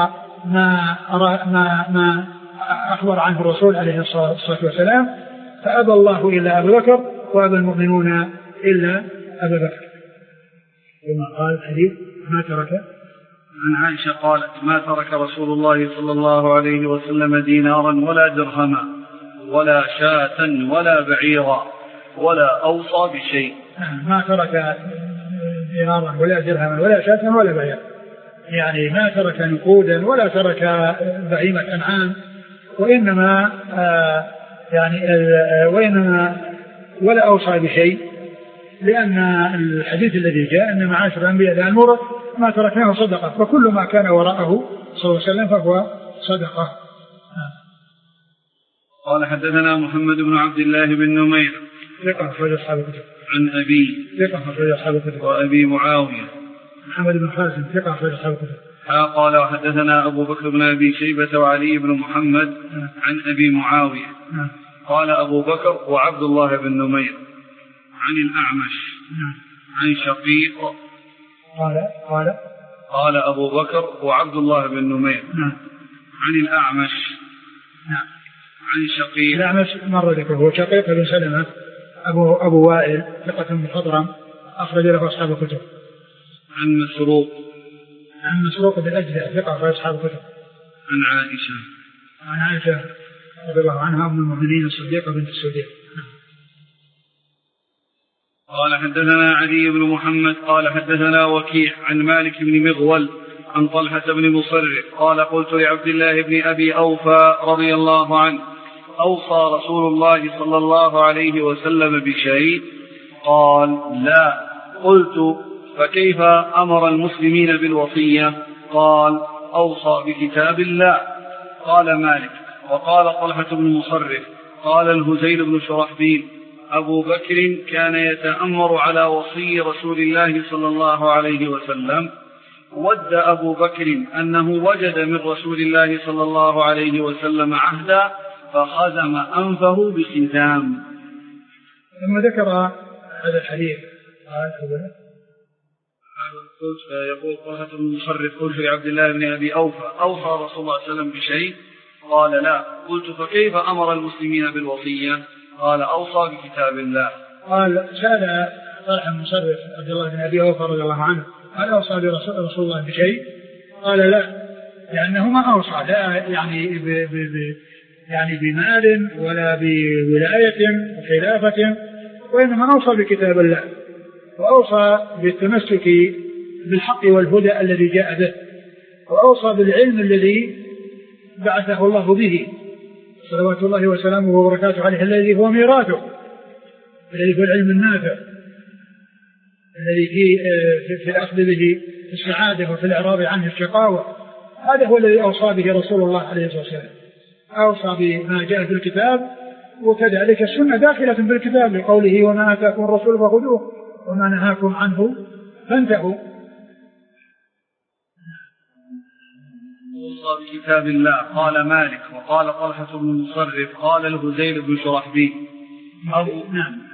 B: ما أخبر عنه الرسول عليه الصلاة والسلام، فأبى الله إلا أبا بكر وأبى المؤمنون إلا أبا بكر. وما قال الحديث ما ترك
A: عن عائشة قالت: ما ترك رسول الله صلى الله عليه وسلم دينارا ولا درهما ولا شاة ولا بعيرا ولا أوصى بشيء.
B: ما ترك دينارا ولا درهما ولا شاة ولا بعيرا، يعني ما ترك نقودا ولا ترك بهيمة أنعام، وإنما ولا أوصى بشيء، لأن الحديث الذي جاء أن معاشر الأنبياء لا نور ما تركناه صدقة، فكل ما كان وراءه صلى الله عليه وسلم فهو صدقة.
A: قال حدثنا محمد بن عبد الله بن نمير
B: ثقة أخرج أصحاب الكتب.
A: عن أبي
B: ثقة أخرج أصحاب الكتب.
A: وأبي معاوية
B: محمد بن خازم ثقة أخرج أصحاب الكتب.
A: قال وحدثنا أبو بكر بن أبي شيبة وعلي بن محمد عن أبي معاوية قال أبو بكر وعبد الله بن نمير عن الأعمش عن شقيق قال أبو بكر وعبد الله بن نمير عن الأعمش عن شقيق.
B: الأعمش مر ذكره، هو شقيق بن سلمة أبو وائل ثقة مخضرم أخرج له أصحاب الكتب. عن مسروق بالأجزاء ثقة أخرج أصحاب الكتب. عن عائشة رضي الله عنها أم المؤمنين الصديقة بنت الصديق.
A: قال حدثنا علي بن محمد قال حدثنا وكيع عن مالك بن مغول عن طلحة بن مصرف قال قلت لعبد الله بن أبي أوفى رضي الله عنه: أوصى رسول الله صلى الله عليه وسلم بشيء؟ قال: لا. قلت: فكيف أمر المسلمين بالوصية؟ قال: أوصى بكتاب الله. قال مالك: وقال طلحة بن مصرف قال الهزيل بن شرحبيل: أبو بكر كان يتأمر على وصي رسول الله صلى الله عليه وسلم. ود أبو بكر أنه وجد من رسول الله صلى الله عليه وسلم عهدا فخزم أنفه بختام.
B: ثم ذكر هذا الحديث قال
A: يقول طلحة بن مصرف: قلت لعبد الله بن أبي أوفى: أوصى رسول الله صلى الله عليه وسلم بشيء؟ قال: لا. قلت: فكيف أمر المسلمين بالوصية؟ قال: أوصى بكتاب الله.
B: قال: سأل طلحة بن مصرف عبد الله بن أبي أوفى رضي الله عنه: هل أوصى برسول الله بشيء؟ قال: لا، لأنه ما أوصى لا يعني بمال ولا بولاية وخلافة، وإنما أوصى بكتاب الله، وأوصى بالتمسك بالحق والهدى الذي جاء به، وأوصى بالعلم الذي بعثه الله به صلوات الله وسلامه وبركاته عليه، الذي هو ميراثه، الذي هو العلم النافع الذي في الأخذ به السعادة وفي الإعراض عنه الشقاوة. هذا هو الذي أوصى به رسول الله عليه الصلاة والسلام، أوصى بما جاء في الكتاب، وكذلك السنة داخلة بالكتاب لقوله: وما آتاكم الرسول فخذوه وما نهاكم عنه فانتهوا.
A: أوصى بكتاب الله. قال مالك: وقال طلحة بن مصرف قال الهزيل بن شرحبيل.
B: نعم،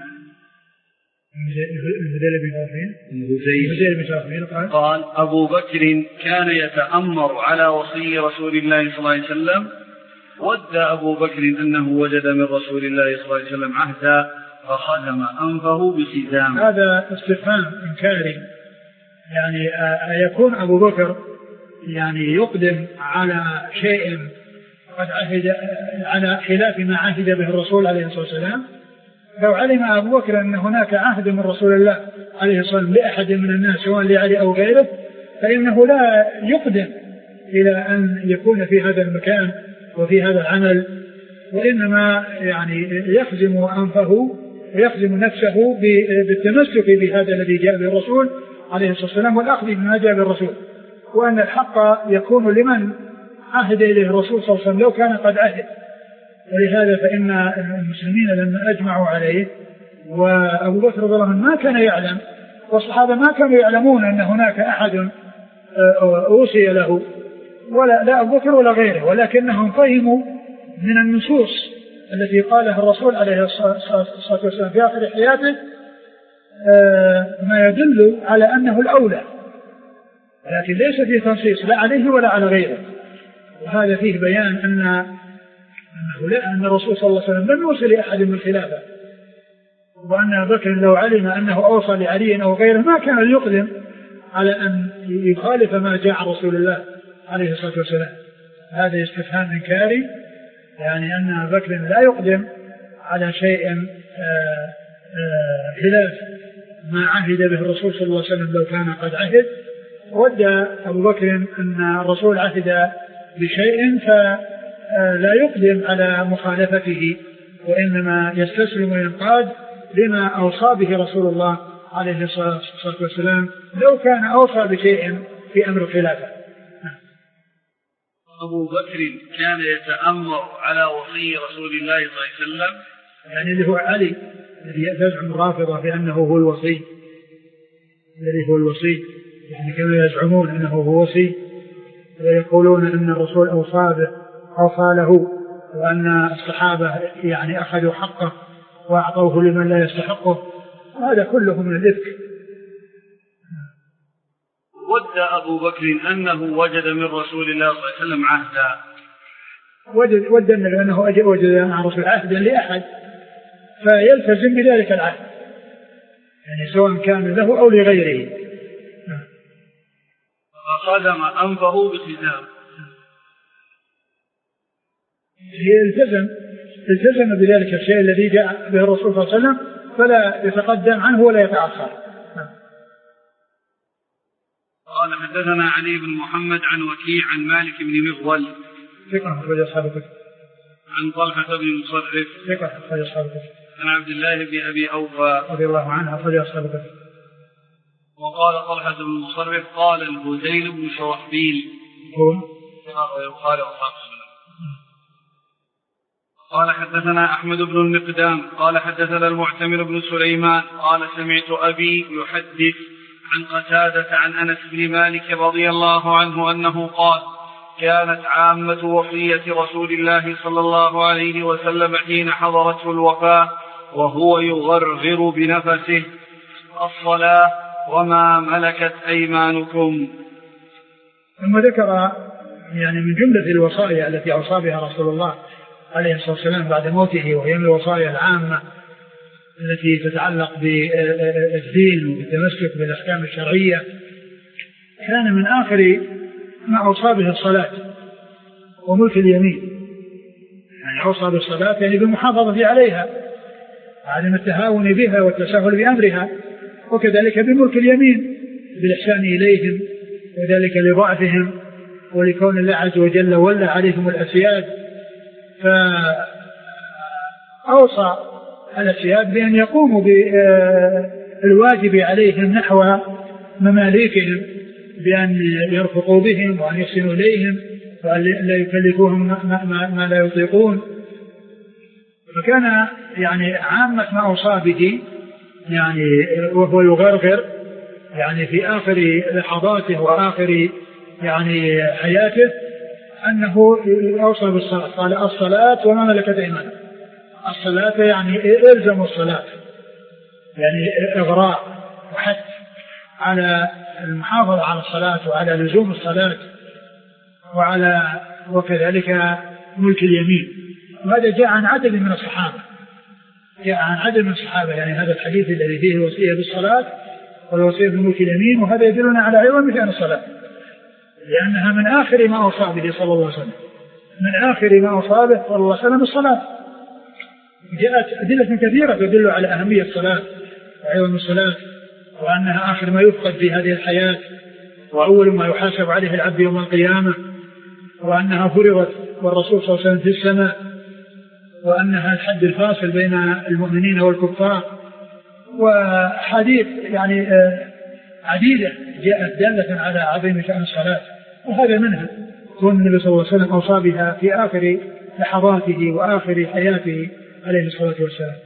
A: قال: أبو بكر كان يتأمر على وصي رسول الله صلى الله عليه وسلم ود أبو بكر أنه وجد من رسول الله صلى الله عليه وسلم عهدا فختم أنفه بختام.
B: هذا استفهام إنكاري، يعني أيكون أبو بكر يعني يقدم على شيء قد عهد على خلاف ما عهد به الرسول عليه الصلاة والسلام؟ لو علم أبو بكر أن هناك عهد من رسول الله عليه الصلاة والسلام لأحد من الناس سواء لعلي أو غيره فإنه لا يقدم إلى أن يكون في هذا المكان وفي هذا العمل، وإنما يعني يخزم أنفه ويخزم نفسه بالتمسك بهذا الذي جاء به الرسول عليه الصلاة والسلام والأخذ بما جاء به الرسول، وأن الحق يكون لمن عهد إليه الرسول صلى الله عليه وسلم لو كان قد عهد. ولهذا فإن المسلمين لما أجمعوا عليه، وأبو بكر رضي الله عنه ما كان يعلم والصحابة ما كانوا يعلمون أن هناك أحد أوصي له ولا لا أبو بكر ولا غيره، ولكنهم فهموا من النصوص التي قالها الرسول عليه الصلاة والسلام في آخر حياته ما يدل على أنه الأولى، لكن ليس فيه تنصيص لا عليه ولا على غيره. وهذا فيه بيان أن الرسول صلى الله عليه وسلم لم يوصي لأحد من الخلافة، وأن أبا بكر لو علم أنه أوصى لعلي أو غيره ما كان يقدم على أن يخالف ما جاء عن رسول الله عليه الصلاة والسلام. هذا استفهام إنكاري، يعني أن أبا بكر لا يقدم على شيء خلاف ما عهد به الرسول صلى الله عليه وسلم لو كان قد عهد. ود أبو بكر أن الرسول عهد بشيء فلا يقدم على مخالفته، وإنما يستسلم وينقاد لما أوصى به رسول الله عليه الصلاة والسلام لو كان أوصى بشيء في أمر الخلافة.
A: أبو بكر كان يتأمر على وصي رسول الله صلى الله عليه وسلم،
B: يعني اللي هو علي الذي يزعم الرافضة بأنه هو الوصي، الذي هو الوصي، يعني كما يزعمون أنه هو وصي ويقولون أن الرسول أوصى له، وأن الصحابة يعني أخذوا حقه وأعطوه لمن لا يستحقه، هذا كله من الإفك.
A: ود أبو بكر أنه وجد من رسول الله صلى الله عليه وسلم عهدا،
B: ود أنه وجد مع رسول عهدا لأحد فيلتزم بذلك العهد، يعني سواء كان له أو لغيره.
A: فخدم أنفه بختام،
B: التزم بذلك الشيء الذي جاء به الرسول صلى الله عليه وسلم فلا يتقدم عنه ولا يتأخر.
A: قال حدثنا علي بن محمد عن وكيع عن مالك بن مغول
B: ثقة أخرج أصحاب الكتب،
A: عن طلحة بن مصرف
B: ثقة أخرج أصحاب الكتب،
A: عن عبد الله بن أبي أوفى
B: رضي الله عنه أخرج أصحاب الكتب.
A: وقال طلحة بن مصرف قال الهذيل بن شرحبيل قال حدثنا أحمد بن المقدام قال حدثنا المعتمر بن سليمان قال سمعت أبي يحدث عن قتادة عن أنس بن مالك رضي الله عنه أنه قال كانت عامة وصية رسول الله صلى الله عليه وسلم حين حضرته الوفاة وهو يغرغر بنفسه الصلاة وما ملكت أيمانكم.
B: ثم ذكر يعني من جملة الوصايا التي أوصى بها رسول الله عليه الصلاة والسلام بعد موته، وهي من الوصايا العامة التي تتعلق بالدين وبالتمسك بالأحكام الشرعية، كان من آخر ما أوصى به الصلاة وملك اليمين، يعني أوصى بالصلاة يعني بالمحافظة عليها عدم التهاون بها والتساهل بأمرها، وكذلك بملك اليمين بالإحسان إليهم، وذلك لضعفهم ولكون الله عز وجل ولى عليهم الأسياد، فأوصى الأسياد بأن يقوموا بالواجب عليهم نحو مماليكهم بأن يرفقوا بهم وأن يحسنوا إليهم وأن لا يكلفوهم ما لا يطيقون. فكان يعني عامة ما أوصى به يعني وهو يغرغر يعني في آخر لحظاته وآخر يعني حياته أنه أوصى بالصلاة، قال الصلاة وما ملكت أيمانكم. الصلاة يعني إلزم الصلاة، يعني إغراء وحث على المحافظة على الصلاة وعلى لزوم الصلاة، وكذلك ملك اليمين. وهذا جاء عن عدد من الصحابة، يعني هذا الحديث الذي فيه الوصية بالصلاة والوصية بملك اليمين، وهذا يدلنا على عظم شأن الصلاة، لأنها من آخر ما أوصى به صلى الله عليه وسلم، الصلاة. جاءت أدلة كثيرة تدل على أهمية الصلاة وعظم الصلاة، وأنها آخر ما يفقد في هذه الحياة، وأول ما يحاسب عليه العبد يوم القيامة، وأنها فرضت والرسول صلى الله عليه وسلم في السماء، وأنها الحد الفاصل بين المؤمنين والكفار. وحديث يعني عديدة جاءت دالة على عظيم شأن الصلاة، وهذا منها كون النبي صلى الله عليه وسلم أوصى بها في آخر لحظاته وآخر حياته عليه الصلاة والسلام.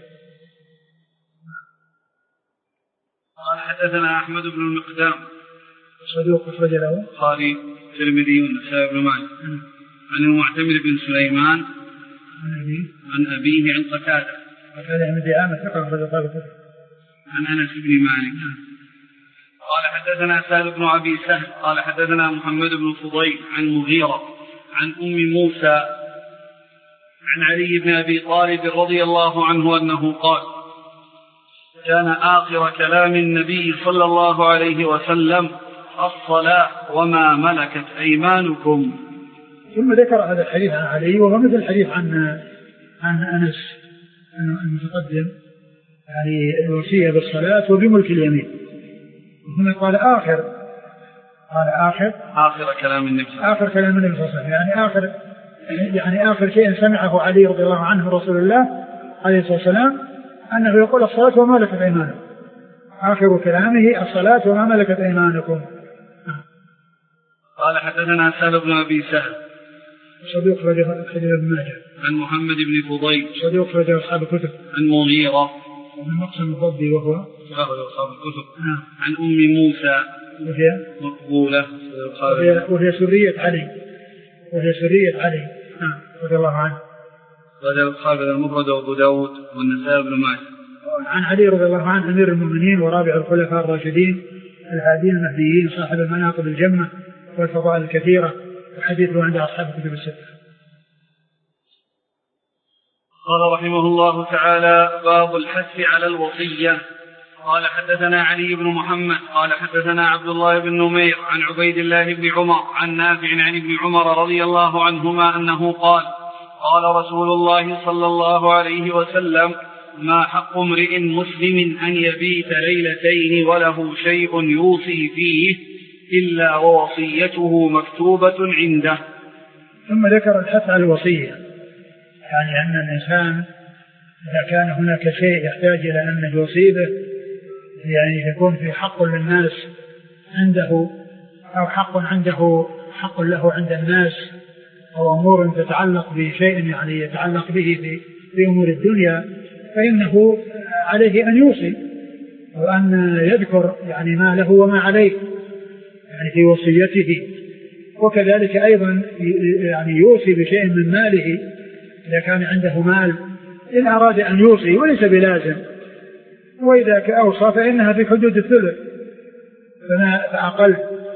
A: قال حدثنا أحمد بن المقدام
B: صدوق أخرج له
A: البخاري والترمذي والنسائي بن ماجه عن المعتمر بن سليمان عن أبيه عن قتادة
B: بن دعامة ثقة أخرج له
A: عن أنس بن مالك قال حدثنا سهل بن أبي سهل قال حدثنا محمد بن فضيل عن مغيرة عن أم موسى عن علي بن أبي طالب رضي الله عنه أنه قال كان آخر كلام النبي صلى الله عليه وسلم الصلاة وما ملكت أيمانكم.
B: ثم ذكر هذا الحديث عن علي، وهو مثل الحديث عن أنس المتقدم، يعني الوصية بالصلاة وبملك اليمين. هنا قال آخر
A: كلام النبي صلى
B: الله عليه وسلم، يعني آخر شيء سمعه علي رضي الله عنه من رسول الله عليه الصلاة والسلام أنه يقول الصلاة وما ملكت أيمانكم. آخر كلامه الصلاة وما ملكت أيمانكم.
A: قال حدثنا سهل بن أبي سهل
B: صدوق أخرج ابن ماجه
A: عن محمد بن فضيل
B: صدوق أخرج أصحاب الكتب
A: عن مغيرة
B: بن مقسم الضبي وهو
A: أصحاب الكتب عن أم موسى
B: وهي
A: مقبولة
B: وهي سرية علي رضي الله عنه.
A: رجل أصحاب المفرد وأبو داود والنسائي بن ماجه.
B: عن علي رضي الله عنه أمير المؤمنين ورابع الخلفاء الراشدين الهادين المهديين صاحب المناقب الجمة والفضائل الكثيرة، وحديثه عند أصحاب الكتب الستة.
A: قال رحمه الله تعالى باب الحث على الوصية. قال حدثنا علي بن محمد قال حدثنا عبد الله بن نمير عن عبيد الله بن عمر عن نافع عن ابن عمر رضي الله عنهما أنه قال قال رسول الله صلى الله عليه وسلم ما حق امرئ مسلم أن يبيت ليلتين وله شيء يوصي فيه إلا ووصيته مكتوبة عنده.
B: ثم ذكر الحث على الوصية، يعني أن الإنسان إذا كان هناك شيء يحتاج إلى أن يوصي به، يعني يكون في حق للناس عنده أو حق له عند الناس، أو أمور تتعلق بشيء يعني يتعلق به في أمور الدنيا، فإنه عليه أن يوصي وأن يذكر يعني ما له وما عليه يعني في وصيته. وكذلك أيضا يعني يوصي بشيء من ماله إذا كان عنده مال إن أراد أن يوصي وليس بلازم، وإذا أوصى فإنها في حدود الثلث فما أقل،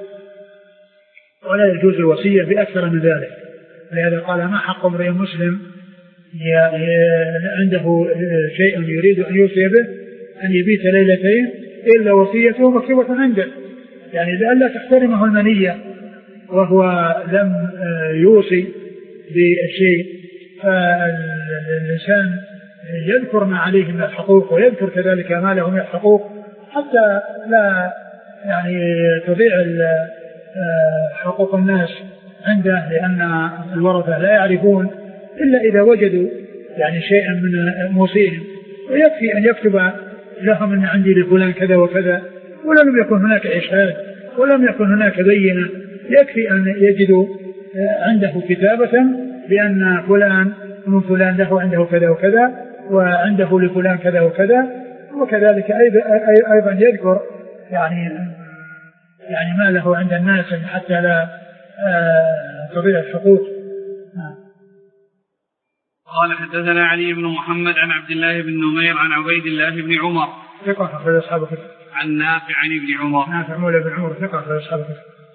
B: ولا يجوز الوصية بأكثر من ذلك. لهذا قال ما حق امرئ مسلم عنده شيء يريد أن يوصي به أن يبيت ليلتين إلا وصيته مكتوبة عنده، يعني لئلا تحترمه المنية وهو لم يوصي بالشيء. فالإنسان يذكر ما عليه من الحقوق ويذكر كذلك ما له من الحقوق حتى لا يعني تضيع حقوق الناس عنده، لأن الورثة لا يعرفون إلا إذا وجدوا يعني شيئا من موصيهم، ويكفي أن يكتب لهم أن عندي لفلان كذا وكذا، ولم يكن هناك إشهاد ولم يكن هناك بينة، يكفي أن يجدوا عنده كتابة بأن فلان من فلان له عنده كذا وكذا وعنده لفلان كذا وكذا. وكذلك أيضا يذكر يعني ما له عند الناس حتى لا تضيع الحقوق.
A: قال حدثنا علي بن محمد عن عبد الله بن نمير عن عبيد الله بن عمر
B: ثقة أخرج أصحاب الكتب.
A: عن نافع عن ابن عمر
B: نافع مولى بن عمر ثقة أخرج أصحاب الكتب.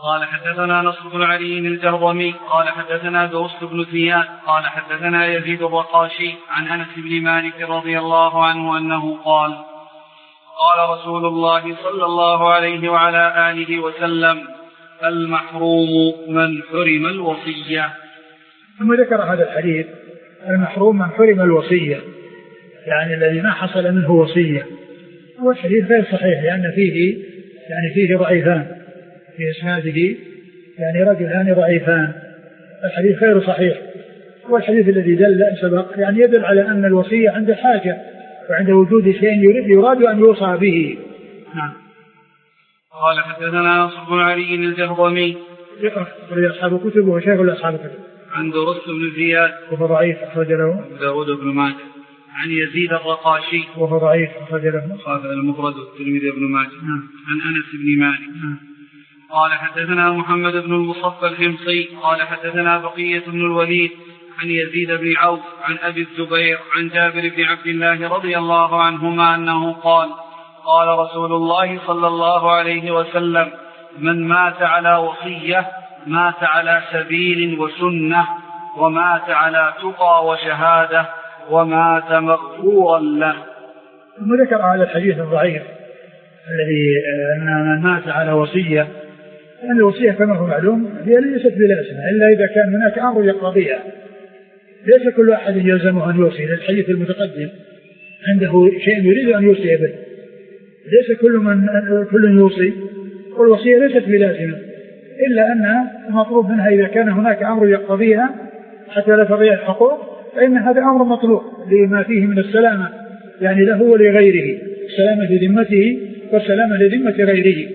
A: قال حدثنا نصر بن علي الجهضمي قال حدثنا دوست بن زياد قال حدثنا يزيد الرقاشي عن أنس بن مالك رضي الله عنه أنه قال قال رسول الله صلى الله عليه وعلى آله وسلم المحروم من حرم الوصية.
B: ثم ذكر هذا الحديث المحروم من حرم الوصية، يعني الذي ما حصل منه وصية. هو الحديث غير صحيح لأن فيه ضعيفان في إسناده، يعني رجلان ضعيفان. الحديث غير صحيح. والحديث الذي دل سبق يعني يدل على أن الوصية عند حاجة وعند وجود شيء يراد أن يوصى به. نعم.
A: قال حدثنا نصر بن علي الجهضمي
B: أخرج أصحاب الكتب وهو شيخ أصحاب الكتب.
A: عن دوست بن زياد
B: وهو ضعيف أخرج له
A: داود بن ماجه. عن يزيد الرقاشي
B: وهو ضعيف أخرج له
A: صاحب المفرد والترمذي بن ماجه. عن أنس بن مالك قال حدثنا محمد بن المصفى الحمصي قال حدثنا بقية بن الوليد عن يزيد بن عوف عن أبي الزبير عن جابر بن عبد الله رضي الله عنهما أنه قال قال رسول الله صلى الله عليه وسلم من مات على وصية مات على سبيل وسنة ومات على تقى وشهادة ومات مغفورا له.
B: ثم ذكر على الحديث الضعيف الذي أن من مات على وصية، لأن الوصية كما هو معلوم هي ليست بلازمة إلا إذا كان هناك أمر يقتضيها. ليس كل أحد يلزمه أن يوصي، للحديث المتقدم عنده شيء يريد أن يوصي به. ليس كل يوصي، والوصية ليست بلازمة إلا أن المطلوب منها إذا كان هناك أمر يقتضيها حتى لا تضيع الحقوق فإن هذا أمر مطلوب لما فيه من السلامة يعني له ولغيره، السلامة لذمته والسلامة لذمة غيره.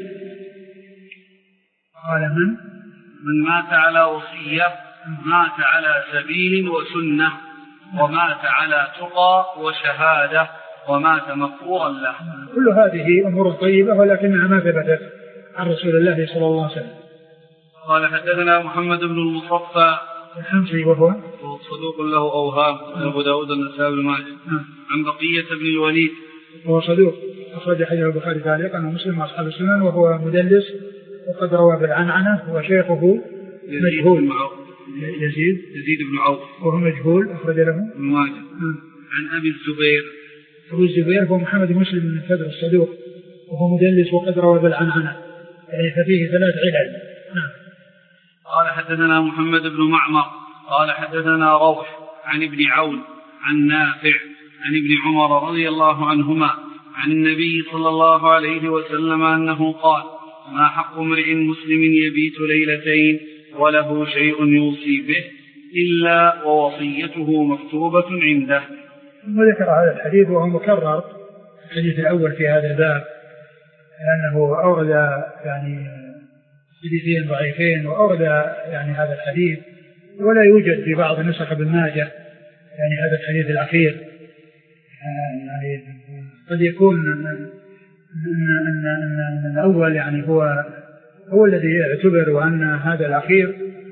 B: قال
A: من مات على وصية مات على سبيل وسنة ومات على تقى وشهادة ومات مغفورا له.
B: كل هذه أمور طيبة ولكنها ما ثبتت عن رسول الله صلى الله عليه وسلم.
A: قال حدثنا محمد بن المصفى
B: الحمصي وهو
A: صدوق له أوهام أبو داود النسائي بن ماجه. عن بقية بن الوليد
B: وهو صدوق أخرج حديث البخاري تعليقا ومسلم وأصحاب السنن وهو مدلس وقد روى بالعنعنة وشيخه مجهول يزيد
A: بن عوف
B: وهو مجهول أخرج له
A: ابن ماجه. عن أبي الزبير
B: أبو الزبير هو محمد مسلم بن فدر الصدوق وهو مدلس وقد روى بالعنعنة يعني ففيه 3 علل.
A: قال حدثنا محمد بن معمر قال حدثنا روح عن ابن عون عن نافع عن ابن عمر رضي الله عنهما عن النبي صلى الله عليه وسلم أنه قال ما حق امرئ مسلم يبيت ليلتين وله شيء يوصي به إلا ووصيته مكتوبة عنده.
B: ثم ذكر هذا الحديث وهو مكرر الحديث الأول في هذا الباب لأنه أورد يعني حديثين ضعيفين وأورد يعني هذا الحديث ولا يوجد في بعض نسخ ابن ماجه يعني هذا الحديث الأخير. يعني قد يكون أن الأول يعني هو الذي يعتبر وأن هذا الأخير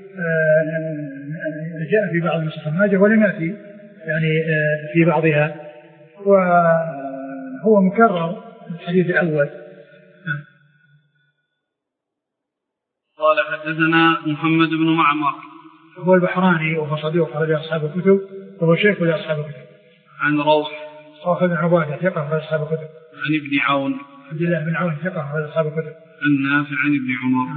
B: جاء في بعض نسخ ابن ماجه ولم يأتي يعني في بعضها وهو مكرر الحديث الأول.
A: قال حدثنا محمد بن معمر
B: هو البحراني وهو صديق أخرج أصحاب الكتب وهو شيخ لأصحاب الكتب.
A: عن روح
B: بن عبادة ثقة أخرج أصحاب الكتب.
A: عن ابن عون
B: عبد الله بن عون ثقة أخرج أصحاب الكتب.
A: عن نافع عن ابن عمر.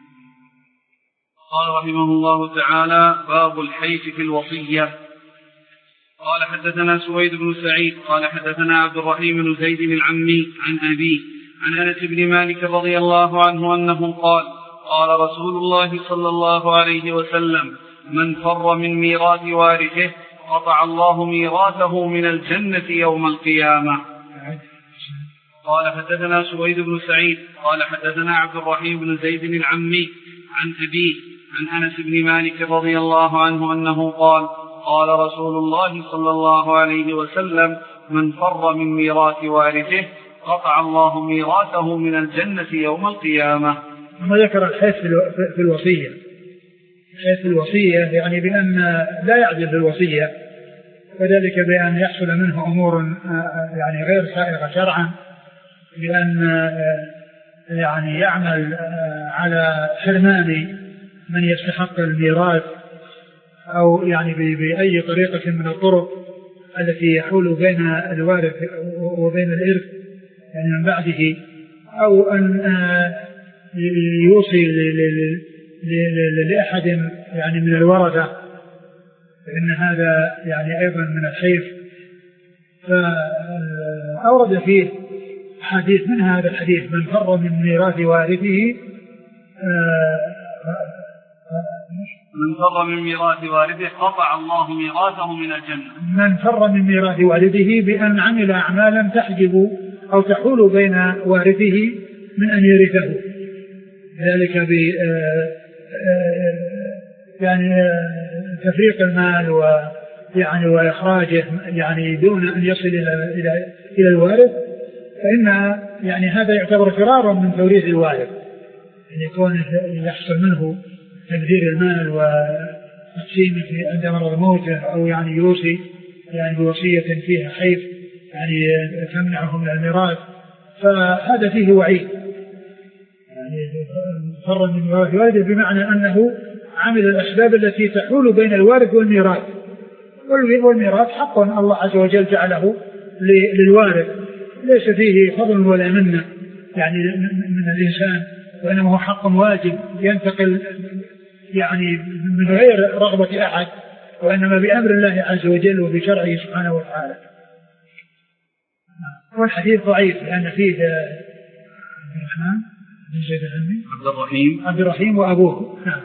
A: قال رحمه الله تعالى باب الحيف في الوصية. قال حدثنا سويد بن سعيد قال حدثنا عبد الرحيم بن زيد العمي عن أبيه عن أنس بن مالك رضي الله عنه أنه قال قال رسول الله صلى الله عليه وسلم من فر من ميراث وارثه قطع الله ميراثه من الجنة يوم القيامة. قال حدثنا سويد بن سعيد قال حدثنا عبد الرحيم بن زيد العمي عن أبيه عن أنس بن مالك رضي الله عنه أنه قال قال رسول الله صلى الله عليه وسلم من فر من ميراث وارثه قطع الله ميراثه من الجنة يوم القيامة.
B: ثم ذكر الحيف في الوصية. الحيف في الوصية يعني بأن لا يعدل في الوصية وذلك بأن يحصل منه أمور يعني غير سائغة شرعا بأن يعني يعمل على حرمان من يستحق الميراث أو يعني بأي طريقة من الطرق التي يحول بين الوارث وبين الإرث يعني من بعده، أو أن يوصي لأحد يعني من الورثة، فإن هذا يعني أيضا من الخير. فأورد فيه حديث من هذا الحديث: من فر من ميراث وارثه
A: من فر من ميراث والده قطع الله ميراثه من الجنة.
B: من فر من ميراث والده بأن عمل أعمالا تحجب أو تحول بين وارثه من أن يرثه، ذلك ب يعني تفريق المال ويعني وإخراجه يعني دون أن يصل إلى الوارث، فإن يعني هذا يعتبر فرارا من توريث الوارث، يعني يكون يحصل منه تبذير المال وتقسيمه عند مرض موته، أو يعني يوصي يعني بوصية فيها خير يعني تمنعه من الميراث، فهذا فيه وعيد. يعني فر من ميراث والده بمعنى أنه عمل الأسباب التي تحول بين الوارث والميراث، والميراث حق الله عز وجل جعله للوارث، ليس فيه فضل ولا منة يعني من الإنسان، وإنما هو حق واجب ينتقل يعني من غير رغبة أحد، وإنما بأمر الله عز وجل وبشرعه سبحانه وتعالى. والحديث ضعيف لأن فيه عبد الرحيم وأبوه. نعم.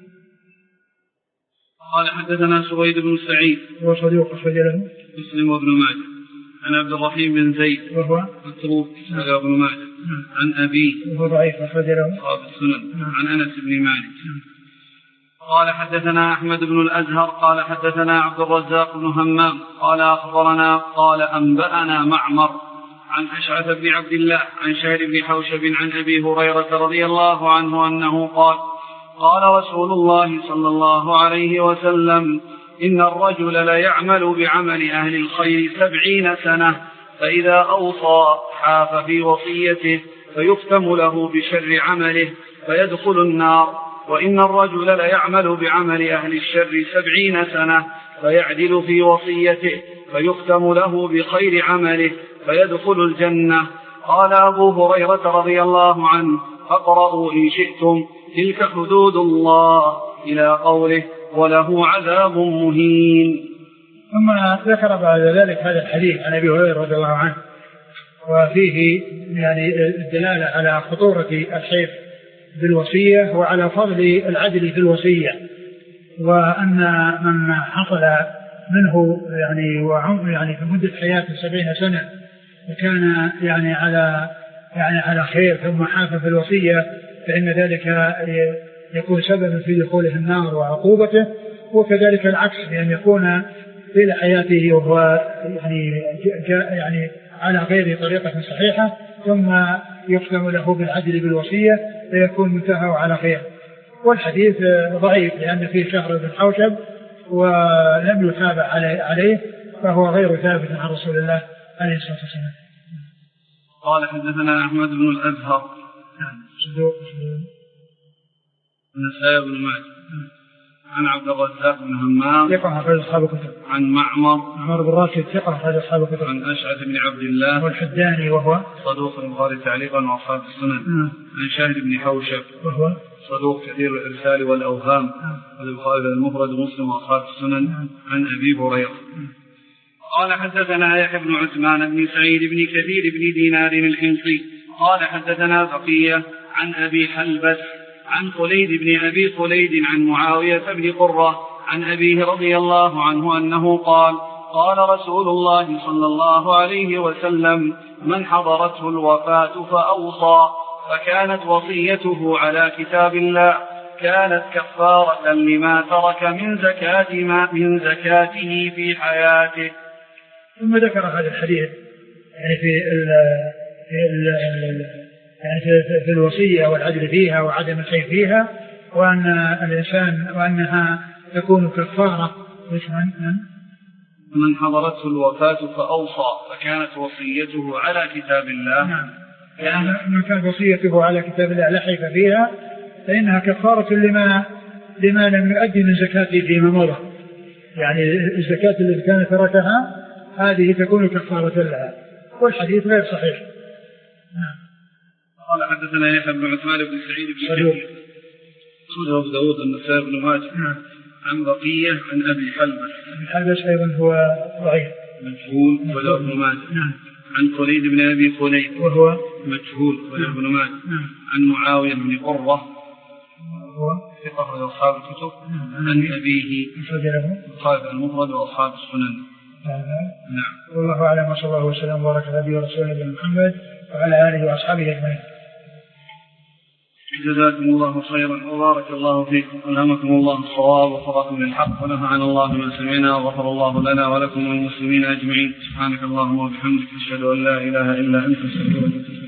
A: قال حدثنا سويد بن سعيد
B: هو صديق أخرج له
A: مسلم وابن ماجه عن عبد الرحيم بن زيد
B: وهو
A: متروك أخرج ابن ماجه عن أبيه
B: وهو ضعيف أخرج له
A: أصحاب السنن عن أنس بن مالك. قال حدثنا أحمد بن الأزهر قال حدثنا عبد الرزاق بن همام قال أخبرنا قال أنبأنا معمر عن أشعث بن عبد الله عن شهر بن حوشب عن أبي هريرة رضي الله عنه أنه قال قال رسول الله صلى الله عليه وسلم إن الرجل ليعمل بعمل أهل الخير 70 سنة فإذا أوصى حاف في وصيته فيختم له بشر عمله فيدخل النار، وإن الرجل ليعمل بعمل أهل الشر 70 سنة فيعدل في وصيته فيختم له بخير عمله فيدخل الجنة. قال أبو هريرة رضي الله عنه فاقرأوا إن شئتم تلك حدود الله إلى قوله وله عذاب مهين.
B: ثم ذكر بعد ذلك هذا الحديث عن أبي هريرة رضي الله عنه، وفيه يعني الدلالة على خطورة الحيف بالوصية وعلى فضل العدل في الوصية، وأن من حصل منه يعني في مدة حياته 70 سنة وكان يعني على خير ثم حاف في الوصية فإن ذلك يكون سببا في دخوله النار وعقوبته، وكذلك العكس بأن يكون طيل حياته وهو يعني على غير طريقة صحيحة ثم يختم له بالعدل بالوصية فيكون منتهى على خير. والحديث ضعيف لأن فيه شهر بن حوشب ولم يتابع عليه، فهو غير ثابت عن رسول الله عليه الصلاة والسلام.
A: قال حدثنا أحمد بن الأزهر النسائي بن ماجه عن عبد الرزاق بن همام
B: ثقة أخرج أصحاب الكتب عن
A: معمر
B: بن راشد ثقة أخرج أصحاب الكتب
A: عن أشعث بن عبد الله
B: والحداني وهو
A: صدوق البخاري تعليقا وأصحاب السنن عن شهر بن حوشب
B: وهو
A: صدوق كثير الإرسال والأوهام والبخاري المفرد ومسلم وأصحاب السنن عن أبي هريرة. قال حدثنا يحيى بن عثمان بن سعيد بن كثير بن دينار الحمصي قال حدثنا بقية عن أبي حلبس عن خليد بن أبي خليد عن معاوية بن قرة عن أبيه رضي الله عنه أنه قال قال رسول الله صلى الله عليه وسلم من حضرته الوفاة فأوصى فكانت وصيته على كتاب الله كانت كفارة لما ترك من زكاته في حياته.
B: ثم ذكر هذا الحديث يعني في الوصية والعدل فيها وعدم الخير فيها، وأن الإنسان وأنها تكون كفارة
A: من حضرته الوفاة فأوصى فكانت وصيته على كتاب الله.
B: نعم. يعني من كان وصيته على كتاب الله لا حيف فيها فإنها كفارة لما لم يؤدي من زكاته فيما مضى. يعني الزكاة التي كان تركها هذه تكون كفارة لها، والحديث غير صحيح.
A: قال حدثنا يحيى بن عثمان بن سعيد بن كثير سنة أبو داود النسائي بن ماجه عن بقية عن أبي حلبة
B: أيضا هو ضعيف
A: مجهول ولا ابن ماجه عن خليد بن أبي خليد
B: وهو
A: مجهول ولا ابن ماجه عن معاوية بن قرة
B: وهو
A: ثقة أصحاب الكتب عن أبيه أصحاب المفرد وأصحاب السنن.
B: نعم. والله أعلم وصلى الله وسلم وبارك على نبينا ورسوله محمد وعلى آله وأصحابه أجمعين.
A: جزاكم الله خيرا وبارك الله فيكم ألهمكم الله الصواب ووفقكم للحق ونفعنا الله ما سمعنا وغفر الله لنا ولكم والمسلمين أجمعين. سبحانك اللهم وبحمدك أشهد أن لا إله إلا أنت أستغفرك.